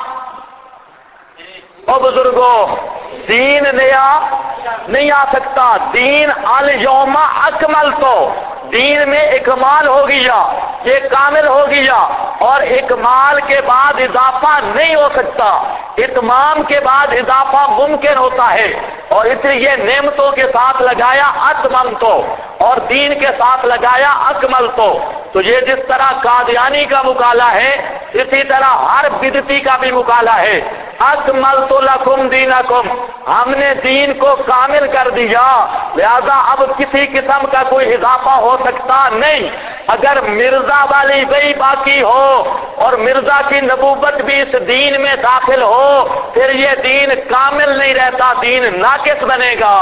او بزرگوں، دین نیا نہیں آ سکتا، دین الیوم اکملت، دین میں اکمال ہو گیا، یہ کامل ہو گیا، اور اکمال کے بعد اضافہ نہیں ہو سکتا، اتمام کے بعد اضافہ ممکن ہوتا ہے، اور اس لیے نعمتوں کے ساتھ لگایا اتممتو اور دین کے ساتھ لگایا اکملتو۔ تو یہ جس طرح قادیانی کا مقالہ ہے اسی طرح ہر بدعتی کا بھی مقالہ ہے۔ اکملت لکم دینکم، ہم نے دین کو کامل کر دیا، لہذا اب کسی قسم کا کوئی اضافہ ہو سکتا نہیں۔ اگر مرزا والی بئی باقی ہو اور مرزا کی نبوت بھی اس دین میں داخل ہو پھر یہ دین کامل نہیں رہتا، دین ناقص بنے گا۔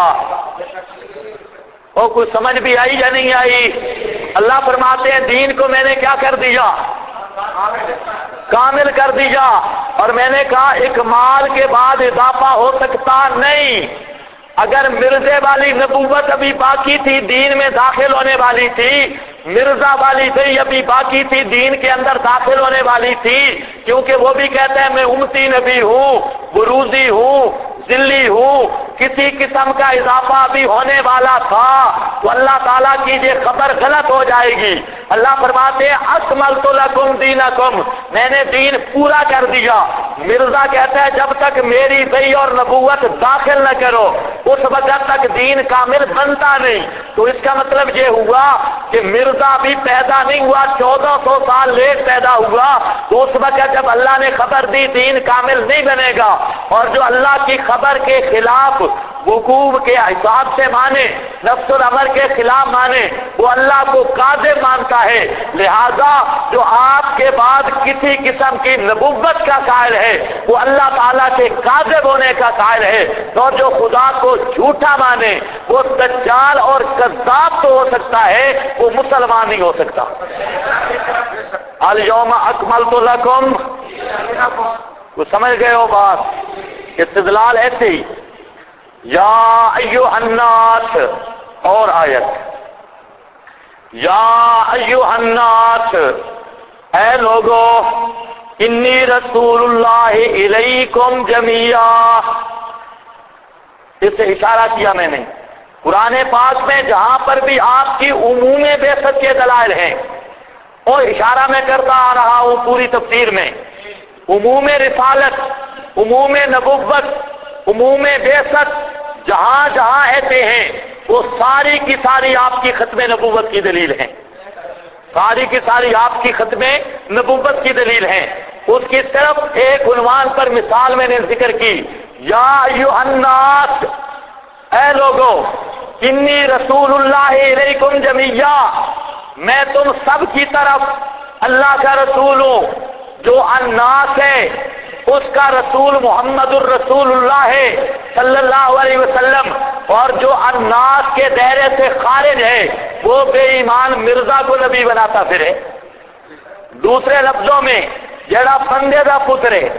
اور کچھ سمجھ بھی آئی یا نہیں آئی؟ اللہ فرماتے ہیں دین کو میں نے کیا کر دیا؟ کامل کر دیا، اور میں نے کہا اکمال کے بعد اضافہ ہو سکتا نہیں۔ اگر مرزے والی نبوت ابھی باقی تھی، دین میں داخل ہونے والی تھی، مرزا والی بھی ابھی باقی تھی، دین کے اندر داخل ہونے والی تھی، کیونکہ وہ بھی کہتے ہیں میں امتی نبی ہوں، بروزی ہوں، ذلی ہوں، کسی قسم کا اضافہ بھی ہونے والا تھا تو اللہ تعالیٰ کی یہ خبر غلط ہو جائے گی۔ اللہ فرماتے ہیں اکملت لکم دینکم، میں نے دین پورا کر دیا۔ مرزا کہتا ہے جب تک میری بئی اور نبوت داخل نہ کرو اس وقت تک دین کامل بنتا نہیں۔ تو اس کا مطلب یہ ہوا کہ مرزا بھی پیدا نہیں ہوا، 1400 سال لیٹ پیدا ہوا، تو اس وقت جب اللہ نے خبر دی دین کامل نہیں بنے گا، اور جو اللہ کی خبر کے خلاف وقوع کے حساب سے مانے، نفس الامر کے خلاف مانے، وہ اللہ کو کاذب مانتا ہے۔ لہذا جو آپ کے بعد کسی قسم کی نبوت کا قائل ہے وہ اللہ تعالیٰ کے کاذب ہونے کا قائل ہے، اور جو خدا کو جھوٹا مانے وہ دجال اور کذاب تو ہو سکتا ہے، وہ مسلمان نہیں ہو سکتا۔ الیوم اکملت لکم، وہ سمجھ گئے ہو بات؟ استدلال ایسے ہی یا ایھا الناس، اور آیت یا ایھا الناس، اے لوگو، انی رسول اللہ الیکم جمیعا، اس سے اشارہ کیا میں نے قرآن پاک میں جہاں پر بھی آپ کی عموم بعثت کے دلائل ہیں، اور اشارہ میں کرتا آ رہا ہوں پوری تفسیر میں، عموم رسالت، عموم نبوت، عموم بعثت جہاں جہاں ایسے ہیں وہ ساری کی ساری آپ کی ختم نبوت کی دلیل ہیں، ساری کی ساری آپ کی ختم نبوت کی دلیل ہیں۔ اس کی صرف ایک عنوان پر مثال میں نے ذکر کی، یا ایھا الناس، اے لوگو، انی رسول اللہ الیکم جمیعا، میں تم سب کی طرف اللہ کا رسول ہوں۔ جو الناس ہے اس کا رسول محمد الرسول اللہ ہے صلی اللہ علیہ وسلم، اور جو الناس کے دائرے سے خارج ہے وہ بے ایمان مرزا کو نبی بناتا پھرے۔ دوسرے لفظوں میں جڑا بندے دا پتر ہے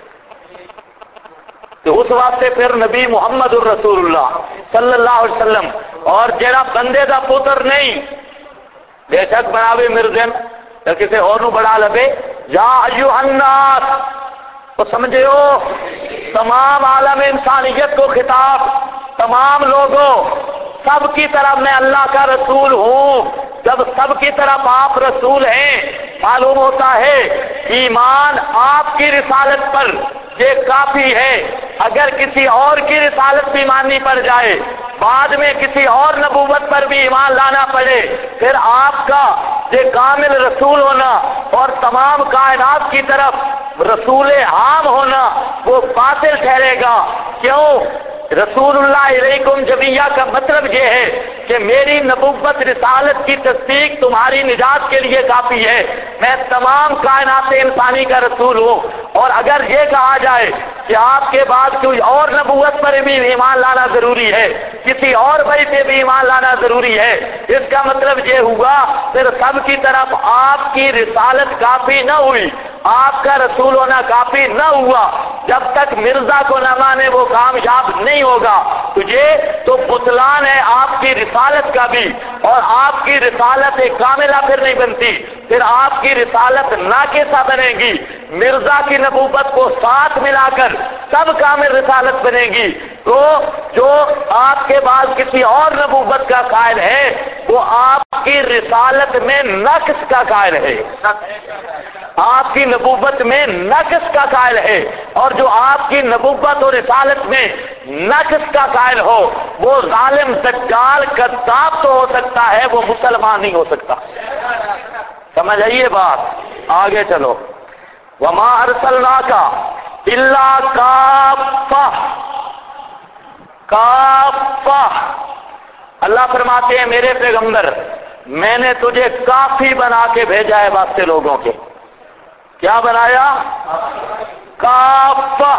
تو اس واسطے پھر نبی محمد الرسول اللہ صلی اللہ علیہ وسلم، اور جڑا بندے دا پتر نہیں، بے شک بناوے مرزن یا کسی اور نو بڑا لبے، یا ایھا الناس، تو سمجھے ہو تمام عالم انسانیت کو خطاب، تمام لوگوں، سب کی طرف میں اللہ کا رسول ہوں۔ جب سب کی طرف آپ رسول ہیں، معلوم ہوتا ہے ایمان آپ کی رسالت پر یہ کافی ہے۔ اگر کسی اور کی رسالت بھی ماننی پڑ جائے، بعد میں کسی اور نبوت پر بھی ایمان لانا پڑے، پھر آپ کا یہ کامل رسول ہونا اور تمام کائنات کی طرف رسول عام ہونا وہ باطل ٹھہرے گا۔ کیوں؟ رسول اللہ علیکم جمیعا کا مطلب یہ ہے کہ میری نبوت رسالت کی تصدیق تمہاری نجات کے لیے کافی ہے، میں تمام کائنات انسانی کا رسول ہوں۔ اور اگر یہ کہا جائے کہ آپ کے بعد کوئی اور نبوت پر بھی ایمان لانا ضروری ہے، کسی اور بھائی پہ بھی ایمان لانا ضروری ہے، اس کا مطلب یہ ہوا پھر سب کی طرف آپ کی رسالت کافی نہ ہوئی، آپ کا رسول ہونا کافی نہ ہوا۔ جب تک مرزا کو نہ مانے وہ کامیاب نہیں ہوگا۔ تجھے تو بطلان ہے آپ کی رسالت کا بھی، اور آپ کی رسالت ایک کاملہ پھر نہیں بنتی، پھر آپ کی رسالت ناقصہ بنے گی۔ مرزا کی نبوت کو ساتھ ملا کر تب کامل رسالت بنے گی۔ تو جو آپ کے بعد کسی اور نبوت کا قائل ہے وہ آپ کی رسالت میں نقص کا قائل ہے، آپ کی نبوت میں نقص کا قائل ہے، اور جو آپ کی نبوت اور رسالت میں نقص کا قائل ہو وہ ظالم دجال کذاب تو ہو سکتا ہے، وہ مسلمان نہیں ہو سکتا۔ سمجھ آئیے بات؟ آگے چلو، وما ارسلناک الا کافہ، کافہ، اللہ فرماتے ہیں میرے پیغمبر میں نے تجھے کافی بنا کے بھیجا ہے واسطے لوگوں کے۔ کیا بنایا؟ کافہ،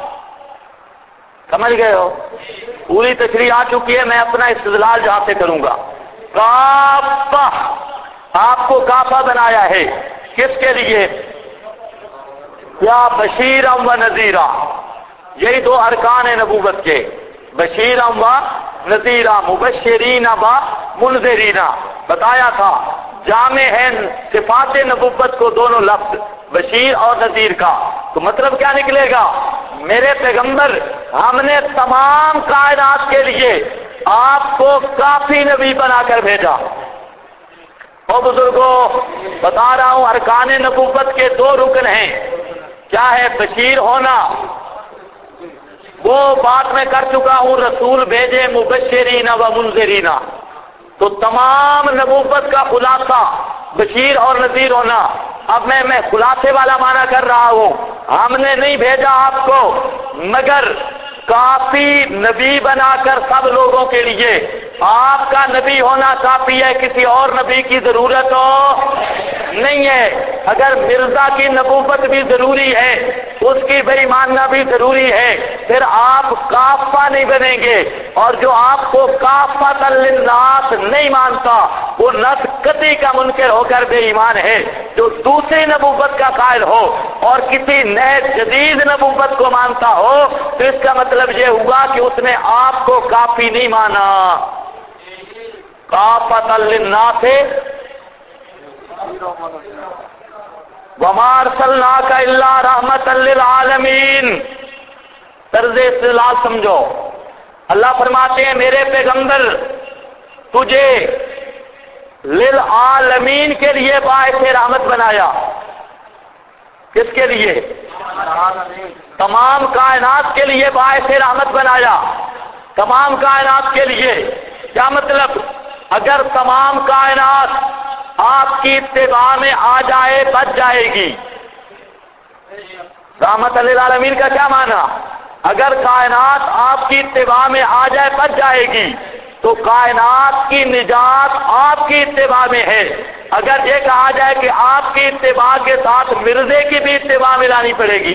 سمجھ گئے ہو؟ پوری تشریح آ چکی ہے، میں اپنا استدلال جہاں سے کروں گا۔ کافہ، آپ کو کافہ بنایا ہے کس کے لیے؟ یا بشیرا و نذیرا، یہی دو ارکان ہیں نبوت کے، بشیرا و نذیرا، مبشرین و منذرین۔ بتایا تھا جامع ہے صفات نبوت کو دونوں لفظ بشیر اور نذیر کا، تو مطلب کیا نکلے گا؟ میرے پیغمبر ہم نے تمام کائنات کے لیے آپ کو کافی نبی بنا کر بھیجا۔ اور بزرگوں بتا رہا ہوں ارکان نبوت کے دو رکن ہیں، کیا ہے؟ بشیر ہونا، وہ بات میں کر چکا ہوں، رسول بھیجے مبشرین و منذرین، تو تمام نبوت کا خلاصہ بشیر اور نذیر ہونا۔ اب میں خلاصے والا معنی کر رہا ہوں، ہم نے نہیں بھیجا آپ کو مگر کافی نبی بنا کر سب لوگوں کے لیے، آپ کا نبی ہونا کافی ہے، کسی اور نبی کی ضرورت ہو نہیں ہے۔ اگر مرزا کی نبوت بھی ضروری ہے، اس کی بے ماننا بھی ضروری ہے، پھر آپ کافہ نہیں بنیں گے، اور جو آپ کو کافۃ للناس نہیں مانتا وہ نص قطعی کا منکر ہو کر بے ایمان ہے۔ جو دوسری نبوت کا قائل ہو اور کسی نئے جدید نبوت کو مانتا ہو تو اس کا مطلب یہ ہوا کہ اس نے آپ کو کافی نہیں مانا۔ کافۃ للناس وما ارسلناک الا رحمۃ للعالمین۔ طرز استدلال سمجھو، اللہ فرماتے ہیں میرے پیغمبر تجھے للعالمین کے لیے باعث رحمت بنایا۔ کس کے لیے؟ تمام کائنات کے لیے باعث رحمت بنایا، تمام کائنات کے لیے۔ کیا مطلب؟ اگر تمام کائنات آپ کی اتباع میں آ جائے بچ جائے گی۔ رحمت للعالمین کا کیا معنی؟ اگر کائنات آپ کی اتباع میں آ جائے بچ جائے گی تو کائنات کی نجات آپ کی اتباع میں ہے۔ اگر یہ کہا جائے کہ آپ کی اتباع کے ساتھ مرزے کی بھی اتباع ملانی پڑے گی،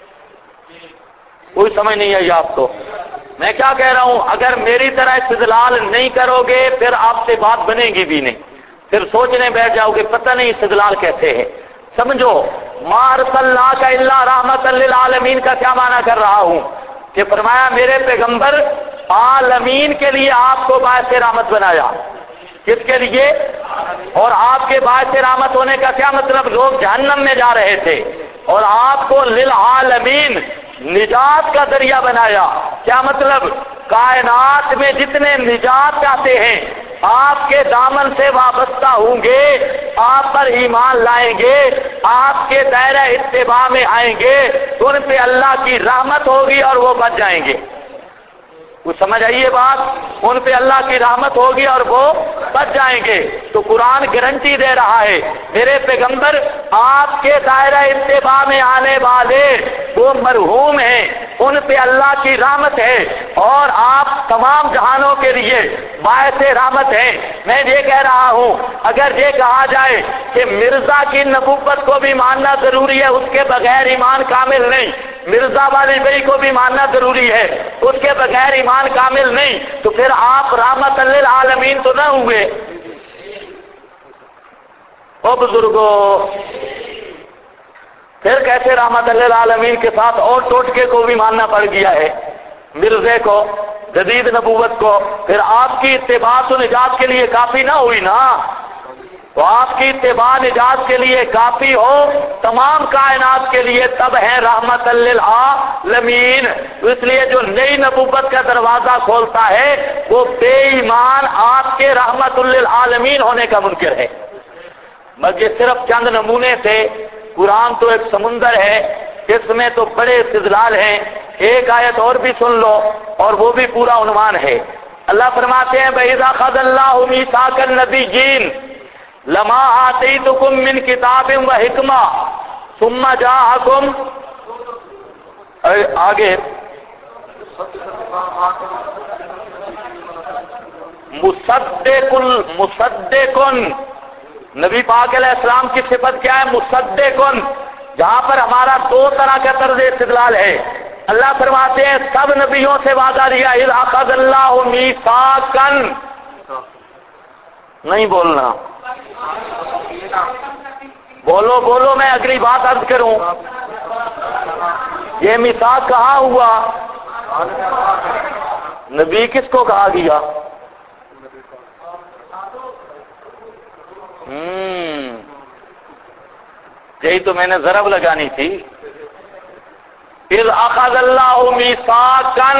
کوئی سمجھ نہیں آئی آپ کو؟ میں کیا کہہ رہا ہوں؟ اگر میری طرح استدلال نہیں کرو گے پھر آپ سے بات بنے گی بھی نہیں، پھر سوچنے بیٹھ جاؤ گے پتہ نہیں استدلال کیسے ہے۔ سمجھو، ما ارسلناک الا رحمۃ للعالمین کا کیا معنی کر رہا ہوں کہ فرمایا میرے پیغمبر عالمین کے لیے آپ کو باعث رحمت بنایا۔ کس کے لیے؟ اور آپ کے باعث رحمت ہونے کا کیا مطلب؟ لوگ جہنم میں جا رہے تھے اور آپ کو للعالمین نجات کا ذریعہ بنایا۔ کیا مطلب؟ کائنات میں جتنے نجات چاہتے ہیں آپ کے دامن سے وابستہ ہوں گے، آپ پر ایمان لائیں گے، آپ کے دائرہ اتباع میں آئیں گے، ان پہ اللہ کی رحمت ہوگی اور وہ بچ جائیں گے۔ کچھ سمجھ آئیے بات؟ ان پہ اللہ کی رحمت ہوگی اور وہ بچ جائیں گے۔ تو قرآن گارنٹی دے رہا ہے میرے پیغمبر آپ کے دائرہ اتباع میں آنے والے وہ مرحوم ہیں، ان پہ اللہ کی رحمت ہے اور آپ تمام جہانوں کے لیے باعث رحمت ہیں۔ میں یہ کہہ رہا ہوں اگر یہ کہا جائے کہ مرزا کی نبوت کو بھی ماننا ضروری ہے، اس کے بغیر ایمان کامل نہیں، مرزا والی بئی کو بھی ماننا ضروری ہے، اس کے بغیر ایمان کامل نہیں، تو پھر آپ رحمت للعالمین تو نہ ہوئے۔ او بزرگوں، پھر کیسے رحمت للعالمین کے ساتھ اور ٹوٹکے کو بھی ماننا پڑ گیا ہے، مرزے کو، جدید نبوت کو؟ پھر آپ کی اتباع تو نجات کے لیے کافی نہ ہوئی نا۔ تو آپ کی اتباع نجات کے لیے کافی ہو تمام کائنات کے لیے، تب ہے رحمت للعالمین۔ اس لیے جو نئی نبوت کا دروازہ کھولتا ہے وہ بے ایمان آپ کے رحمت للعالمین ہونے کا منکر ہے۔ بلکہ صرف چند نمونے تھے، قرآن تو ایک سمندر ہے، اس میں تو بڑے استدلال ہیں۔ ایک آیت اور بھی سن لو اور وہ بھی پورا عنوان ہے۔ اللہ فرماتے ہیں وَإِذَا أَخَذَ اللَّهُ مِيثَاقَ النَّبِيِّينَ لَمَا آتَيْتُكُم مِّن كِتَابٍ وَحِكْمَةٍ ثُمَّ جَاءَكُم، آگے مصدقن، نبی پاک علیہ السلام کی صفت کیا ہے؟ مصدقن۔ جہاں پر ہمارا دو طرح کا طرز استدلال ہے۔ اللہ فرماتے ہیں سب نبیوں سے وعدہ لیا، اذ اخذ اللہ میثاقا، نہیں بولنا، بولو بولو، میں اگلی بات عرض کروں۔ یہ میثاق کہاں ہوا؟ نبی کس کو کہا گیا؟ یہی تو میں نے ضرب لگانی تھی۔ اذ اخذ اللہ میثاقا،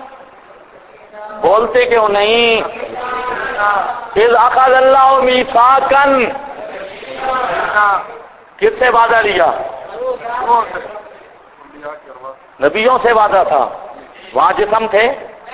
بولتے کیوں نہیں؟ اذ اخذ اللہ میثاقا، کس سے وعدہ لیا؟ نبیوں سے وعدہ تھا۔ وہاں جسم تھے؟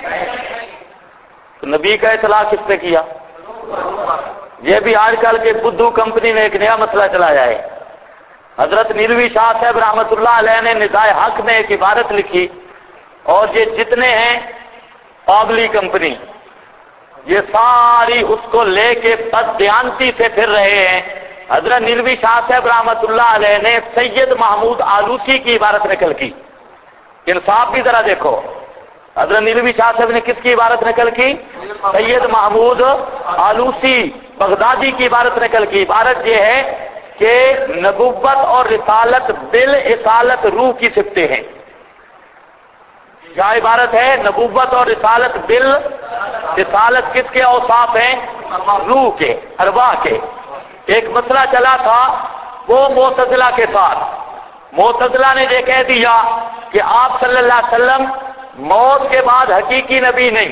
تو نبی کا اطلاع کس سے کیا؟ یہ بھی آج کل کے بدھو کمپنی نے ایک نیا مسئلہ چلایا ہے۔ حضرت نیلوی شاہ صاحب رحمۃ اللہ علیہ نے ندائے حق میں ایک عبارت لکھی اور یہ جتنے ہیں پابلی کمپنی، یہ ساری اس کو لے کے بددیانتی سے پھر رہے ہیں۔ حضرت نیلوی شاہ صاحب رحمۃ اللہ علیہ نے سید محمود آلوسی کی عبارت نقل کی، انصاف بھی ذرا دیکھو، حضرت نیلوی شاہ صاحب نے کس کی عبارت نقل کی؟ سید محمود آلوسی بغدادی کی عبارت نقل کی۔ عبارت یہ ہے کہ نبوت اور رسالت بالاصالت روح کی صفتیں ہیں۔ کیا عبارت ہے؟ نبوت اور رسالت رسالت کس کے اوصاف ہیں؟ روح کے، ارواح کے۔ ایک مسئلہ چلا تھا وہ معتزلہ کے ساتھ، معتزلہ نے یہ کہہ دیا کہ آپ صلی اللہ علیہ وسلم موت کے بعد حقیقی نبی نہیں،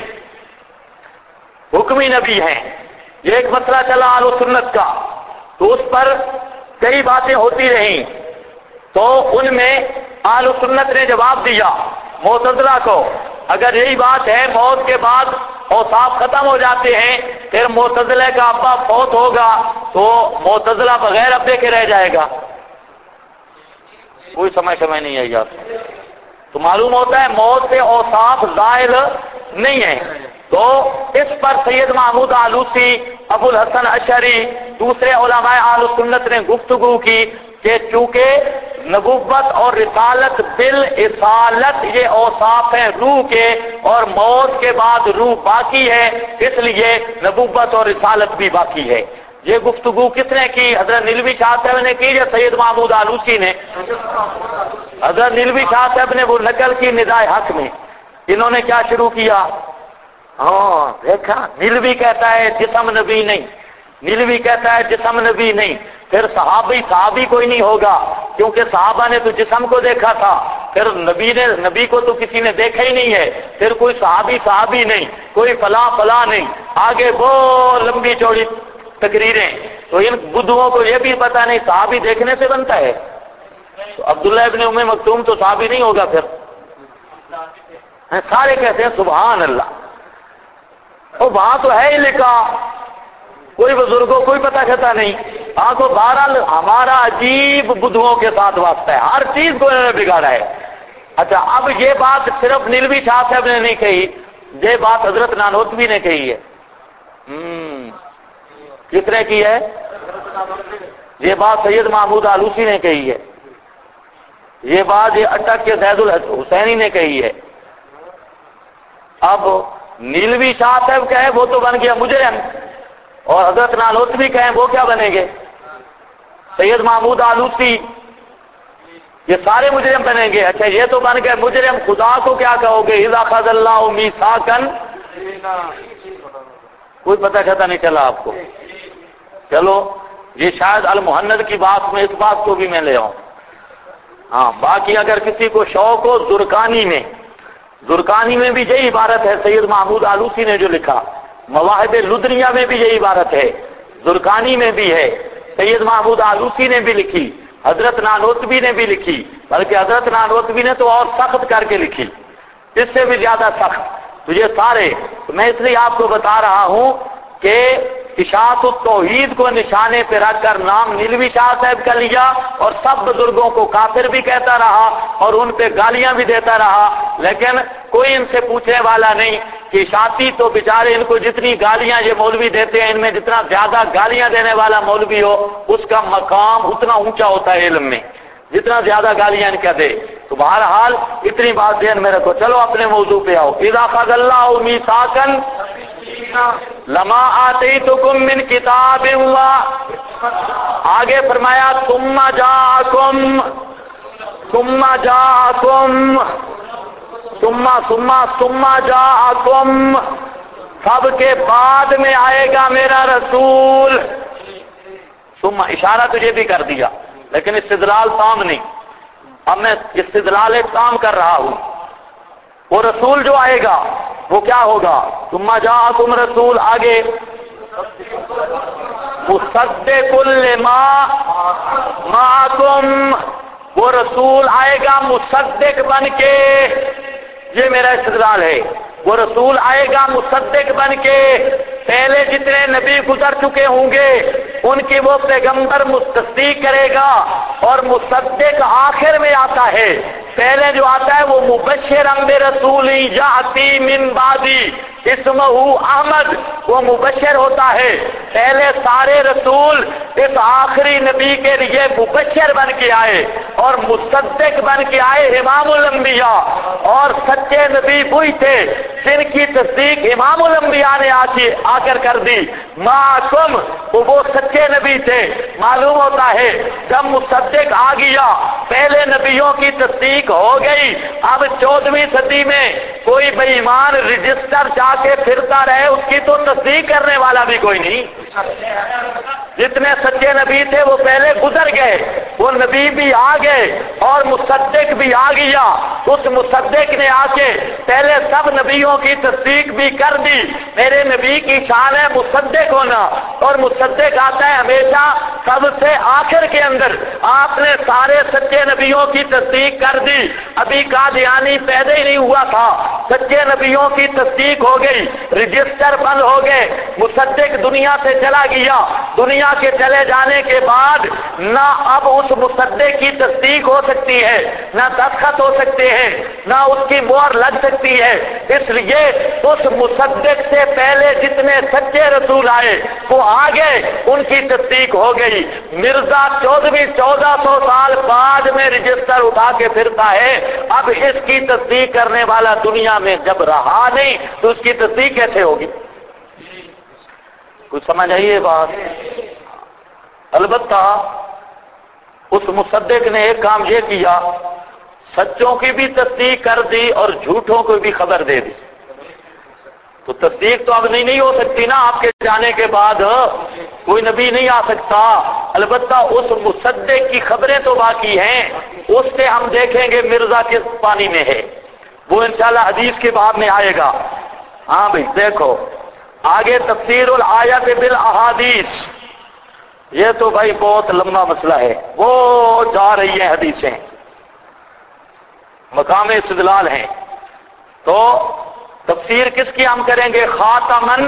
حکمی نبی ہیں۔ یہ ایک مسئلہ چلا اہل سنت کا، تو اس پر کئی باتیں ہوتی رہیں، تو ان میں اہل سنت نے جواب دیا معتزلہ کو، اگر یہی بات ہے موت کے بعد اوصاف ختم ہو جاتے ہیں، پھر معتزلہ کا ابا فوت ہوگا تو معتزلہ بغیر ابے کے رہ جائے گا۔ کوئی سمجھ نہیں آئی آپ تو معلوم ہوتا ہے موت سے اوصاف زائل نہیں ہے۔ تو اس پر سید محمود آلوسی، ابو الحسن اشعری، دوسرے علماء اہل سنت نے گفتگو کی کہ چونکہ نبوت اور رسالت بالاصالت یہ اوصاف ہیں روح کے، اور موت کے بعد روح باقی ہے، اس لیے نبوت اور رسالت بھی باقی ہے۔ یہ گفتگو کس نے کی؟ حضرت نیلوی شاہ صاحب نے کی یا سید محمود آلوسی نے؟ حضرت نیلوی شاہ صاحب نے وہ نقل کی ندائے حق میں۔ انہوں نے کیا شروع کیا؟ ہاں دیکھا، نیلوی کہتا ہے جسم نبی نہیں، نیلوی کہتا ہے جسم نبی نہیں، پھر صحابی کوئی نہیں ہوگا، کیونکہ صحابہ نے تو جسم کو دیکھا تھا، پھر نبی کو تو کسی نے دیکھا ہی نہیں ہے، پھر کوئی صحابی نہیں، کوئی فلاں نہیں، آگے وہ لمبی چوڑی تقریریں۔ تو ان بدھوؤں کو یہ بھی پتہ نہیں صحابی دیکھنے سے بنتا ہے، تو عبداللہ ابن ام مکتوم تو صحابی نہیں ہوگا پھر؟ سارے کہتے ہیں سبحان اللہ، اور وہاں تو ہے ہی لکھا، کوئی بزرگوں کوئی پتہ چلتا نہیں۔ تو بہرحال ہمارا عجیب بدھوؤں کے ساتھ واسطہ ہے، ہر چیز کو انہوں نے بگاڑا ہے۔ اچھا، اب یہ بات صرف نیلوی شاہ صاحب نے نہیں کہی، یہ بات حضرت نانوتوی نے کہی ہے۔ کس نے کی ہے؟ یہ بات سید محمود آلوسی نے کہی ہے، یہ بات یہ اٹک کے زید الحسینی نے کہی ہے۔ اب نیلوی شاہ صاحب کہیں وہ تو بن گیا مجرم، اور حضرت نانوتوی کہیں وہ کیا بنیں گے؟ سید محمود آلوسی، یہ سارے مجرم بنیں گے۔ اچھا یہ تو بن گئے مجرم، خدا کو کیا کہو گے؟ اذا اخذ اللہ میثاقا، کوئی پتہ چلتا نہیں چلا آپ کو؟ چلو یہ شاید المحند کی بات میں اس بات کو بھی میں لے آؤں۔ ہاں باقی اگر کسی کو شوق ہو، زرکانی میں بھی یہی عبارت ہے، سید محمود آلوسی نے جو لکھا، مواہب لدنیہ میں بھی یہی عبارت ہے، زرکانی میں بھی ہے، سید محمود آلوسی نے بھی لکھی، حضرت نانوتوی نے بھی لکھی، بلکہ حضرت نانوتوی نے تو اور سخت کر کے لکھی، اس سے بھی زیادہ سخت۔ تو یہ سارے، میں اس لیے آپ کو بتا رہا ہوں کہ اشاعت التوحید کو نشانے پہ رکھ کر نام نیلوی شاہ صاحب کا لیا، اور سب بزرگوں کو کافر بھی کہتا رہا اور ان پہ گالیاں بھی دیتا رہا، لیکن کوئی ان سے پوچھنے والا نہیں کہ اشاعتی تو بیچارے ان کو جتنی گالیاں یہ مولوی دیتے ہیں، ان میں جتنا زیادہ گالیاں دینے والا مولوی ہو اس کا مقام اتنا اونچا ہوتا ہے علم میں، جتنا زیادہ گالیاں ان کا دے۔ تو بہرحال اتنی بات ذہن میں رکھو۔ چلو اپنے موضوع پہ آؤ۔ اذا اخذ اللہ میثاقا لما آتیتکم من کتاب اللہ، آگے فرمایا ثم جاءکم، سب کے بعد میں آئے گا میرا رسول۔ ثم اشارہ تجھے بھی کر دیا، لیکن استدلال تام نہیں، اب میں استدلال تام کر رہا ہوں۔ وہ رسول جو آئے گا وہ کیا ہوگا؟ ثم جاءکم رسول، آگے مصدق لما معکم، وہ رسول آئے گا مصدق بن کے، یہ میرا استدلال ہے، وہ رسول آئے گا مصدق بن کے، پہلے جتنے نبی گزر چکے ہوں گے ان کی وہ پیغمبر تصدیق کرے گا، اور مصدق آخر میں آتا ہے۔ پہلے جو آتا ہے وہ مبشرا برسول یاتی من بعدی اسمہ احمد، وہ مبشر ہوتا ہے۔ پہلے سارے رسول اس آخری نبی کے لیے مبشر بن کے آئے اور مصدق بن کے آئے امام الانبیاء، اور سچے نبی وہی تھے جن کی تصدیق امام الانبیاء نے آ کر دی۔ معکم، وہ سچے نبی تھے۔ معلوم ہوتا ہے جب مصدق آ گیا، پہلے نبیوں کی تصدیق ہو گئی، اب 14ویں صدی میں کوئی بے ایمان رجسٹر جا کے پھرتا رہے، اس کی تو تصدیق کرنے والا بھی کوئی نہیں۔ جتنے سچے نبی تھے وہ پہلے گزر گئے، وہ نبی بھی آ گئے اور مصدق بھی آ گیا۔ اس مصدق نے آ کے پہلے سب نبیوں کی تصدیق بھی کر دی۔ میرے نبی کی شان ہے مصدق ہونا، اور مصدق آتا ہے ہمیشہ سب سے آخر کے اندر۔ آپ نے سارے سچے نبیوں کی تصدیق کر دی، ابھی قادیانی پیدا ہی نہیں ہوا تھا، سچے نبیوں کی تصدیق ہو گئی، رجسٹر بند ہو گئے، مصدق دنیا سے چلا گیا۔ دنیا کے چلے جانے کے بعد نہ اب اس مصدق کی تصدیق ہو سکتی ہے، نہ دستخط ہو سکتے ہیں، نہ اس کی مہر لگ سکتی ہے۔ اس لیے اس مصدق سے پہلے جتنے سچے رسول آئے وہ آگے، ان کی تصدیق ہو گئی۔ مرزا 1400 سال بعد میں رجسٹر اٹھا کے پھرتا ہے، اب اس کی تصدیق کرنے والا دنیا میں جب رہا نہیں تو اس کی تصدیق کیسے ہوگی؟ کچھ سمجھ آئیے بات؟ البتہ اس مصدق نے ایک کام یہ کیا، سچوں کی بھی تصدیق کر دی اور جھوٹوں کو بھی خبر دے دی۔ تو تصدیق تو اب نہیں ہو سکتی نا، آپ کے جانے کے بعد کوئی نبی نہیں آ سکتا۔ البتہ اس مصدق کی خبریں تو باقی ہیں، اس سے ہم دیکھیں گے مرزا کس پانی میں ہے، وہ انشاءاللہ حدیث کے باب میں آئے گا۔ ہاں بھائی دیکھو آگے تفسیر الآیت بالاحادیث، یہ تو بھائی بہت لمبا مسئلہ ہے، وہ جا رہی ہیں حدیثیں، مقام استدلال ہیں۔ تو تفسیر کس کی ہم کریں گے؟ خاتمن،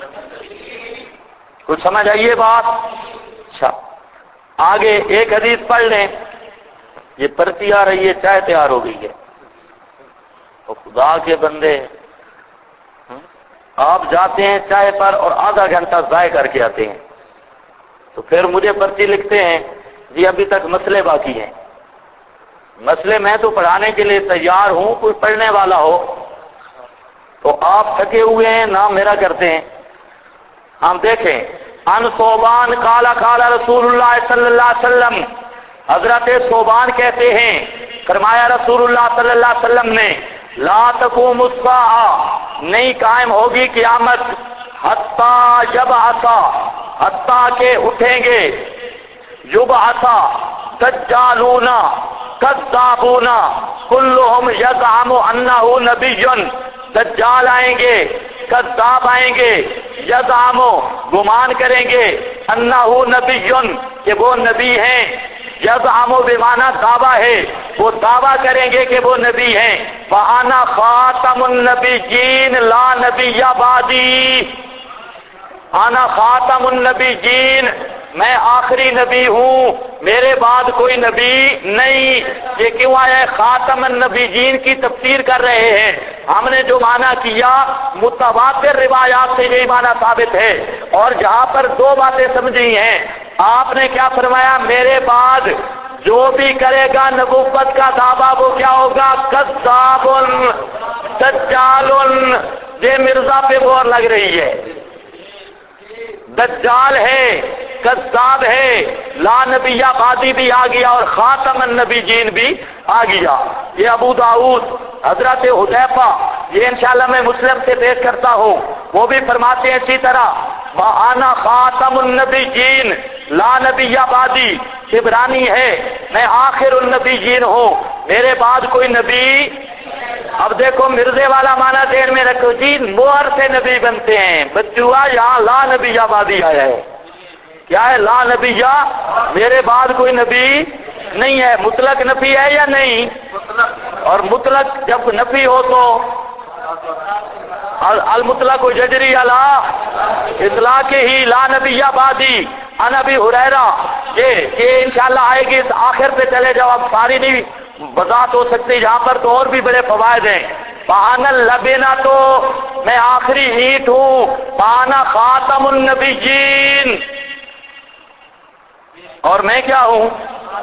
کچھ سمجھ آئیے بات؟ اچھا آگے ایک حدیث پڑھ لیں، یہ پرچی آ رہی ہے، چائے تیار ہو گئی ہے، تو خدا کے بندے آپ جاتے ہیں چائے پر اور آدھا گھنٹہ ضائع کر کے آتے ہیں، تو پھر مجھے پرچی لکھتے ہیں جی ابھی تک مسئلے باقی ہیں۔ مسئلے میں تو پڑھانے کے لیے تیار ہوں، کوئی پڑھنے والا ہو، تو آپ تھکے ہوئے ہیں نام میرا کرتے ہیں۔ ہم دیکھیں ان صوبان قال رسول اللہ صلی اللہ علیہ وسلم، حضرت صوبان کہتے ہیں فرمایا رسول اللہ صلی اللہ علیہ وسلم نے، لا تقوم الساعہ، نہیں قائم ہوگی قیامت، حتیٰ یبعثا، حتیٰ کہ اٹھیں گے، یبعثا دجالون کذابون کلہم یزعم انہ نبی، دجال آئیں گے، کذاب آئیں گے، یزعم گمان کریں گے، انہ نبی کہ وہ نبی ہیں، یزعم بمعنی دعویٰ ہے، وہ دعویٰ کریں گے کہ وہ نبی ہیں۔ وَأَنَا خَاتَمُ النَّبِيِّينَ لَا نَبِيَّ بَعْدِي، انا خاتم النبیین، میں آخری نبی ہوں، میرے بعد کوئی نبی نہیں۔ یہ کیوں آیا ہے؟ خاتم النبیین کی تفسیر کر رہے ہیں۔ ہم نے جو معنی کیا متواتر روایات سے یہی معنی ثابت ہے، اور جہاں پر دو باتیں سمجھی ہیں، آپ نے کیا فرمایا؟ میرے بعد جو بھی کرے گا نبوت کا دعویٰ وہ کیا ہوگا؟ کذاب دجال، یہ مرزا پہ مہر لگ رہی ہے، دجال ہے، کذاب ہے، لا نبی بعدی بھی آ گیا اور خاتم النبیین بھی آ گیا۔ یہ ابو داؤد حضرت حذیفہ، یہ انشاءاللہ میں مسلم سے پیش کرتا ہوں، وہ بھی فرماتے ہیں اسی طرح وَأَنَا خَاتَمُ النَّبِيِّينَ لَا نَبِيَّ بَعْدِي، عبرانی ہے، میں آخر النبیین ہوں، میرے بعد کوئی نبی۔ اب دیکھو مرزے والا معنی ذہن میں رکھو جی، مہر سے نبی بنتے ہیں، بچوا یہاں لا نبی آبادی آیا ہے، کیا ہے؟ لا نبی، میرے بعد کوئی نبی نہیں ہے۔ مطلق نفی ہے یا نہیں؟ اور مطلق جب نفی ہو تو المطلق یجری علی اطلاق ہی، لا نبی آبادی، عن ابی ہریرہ، یہ انشاءاللہ آئے گی، اس آخر پہ چلے جاؤ، اب ساری نہیں وضاحت ہو سکتی، یہاں پر تو اور بھی بڑے فوائد ہیں۔ فانا اللبنہ، تو میں آخری اینٹ ہوں، فانا خاتم النبیین، اور میں کیا ہوں؟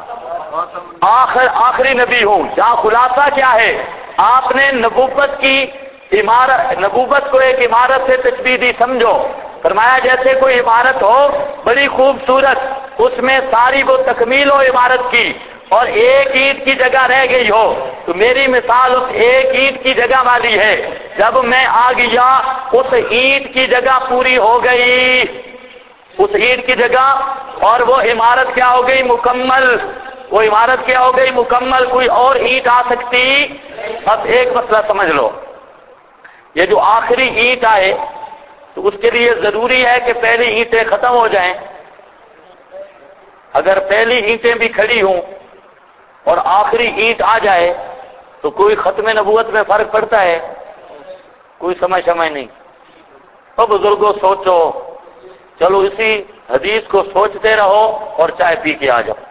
آخری نبی ہوں۔ جہاں خلاصہ کیا ہے، آپ نے نبوت کی عمارت، نبوت کو ایک عمارت سے تشبیہ دی، سمجھو، فرمایا جیسے کوئی عمارت ہو بڑی خوبصورت، اس میں ساری وہ تکمیل ہو عمارت کی، اور ایک اینٹ کی جگہ رہ گئی ہو، تو میری مثال اس ایک اینٹ کی جگہ والی ہے۔ جب میں آ گیا اس اینٹ کی جگہ پوری ہو گئی، اس اینٹ کی جگہ، اور وہ عمارت کیا ہو گئی؟ مکمل۔ وہ عمارت کیا ہو گئی؟ مکمل۔ کوئی اور اینٹ آ سکتی؟ بس ایک مسئلہ سمجھ لو، یہ جو آخری اینٹ آئے تو اس کے لیے ضروری ہے کہ پہلی اینٹیں ختم ہو جائیں۔ اگر پہلی اینٹیں بھی کھڑی ہوں اور آخری اینٹ آ جائے تو کوئی ختم نبوت میں فرق پڑتا ہے؟ کوئی سمجھ نہیں۔ تو بزرگوں سوچو، چلو اسی حدیث کو سوچتے رہو اور چائے پی کے آ جاؤ۔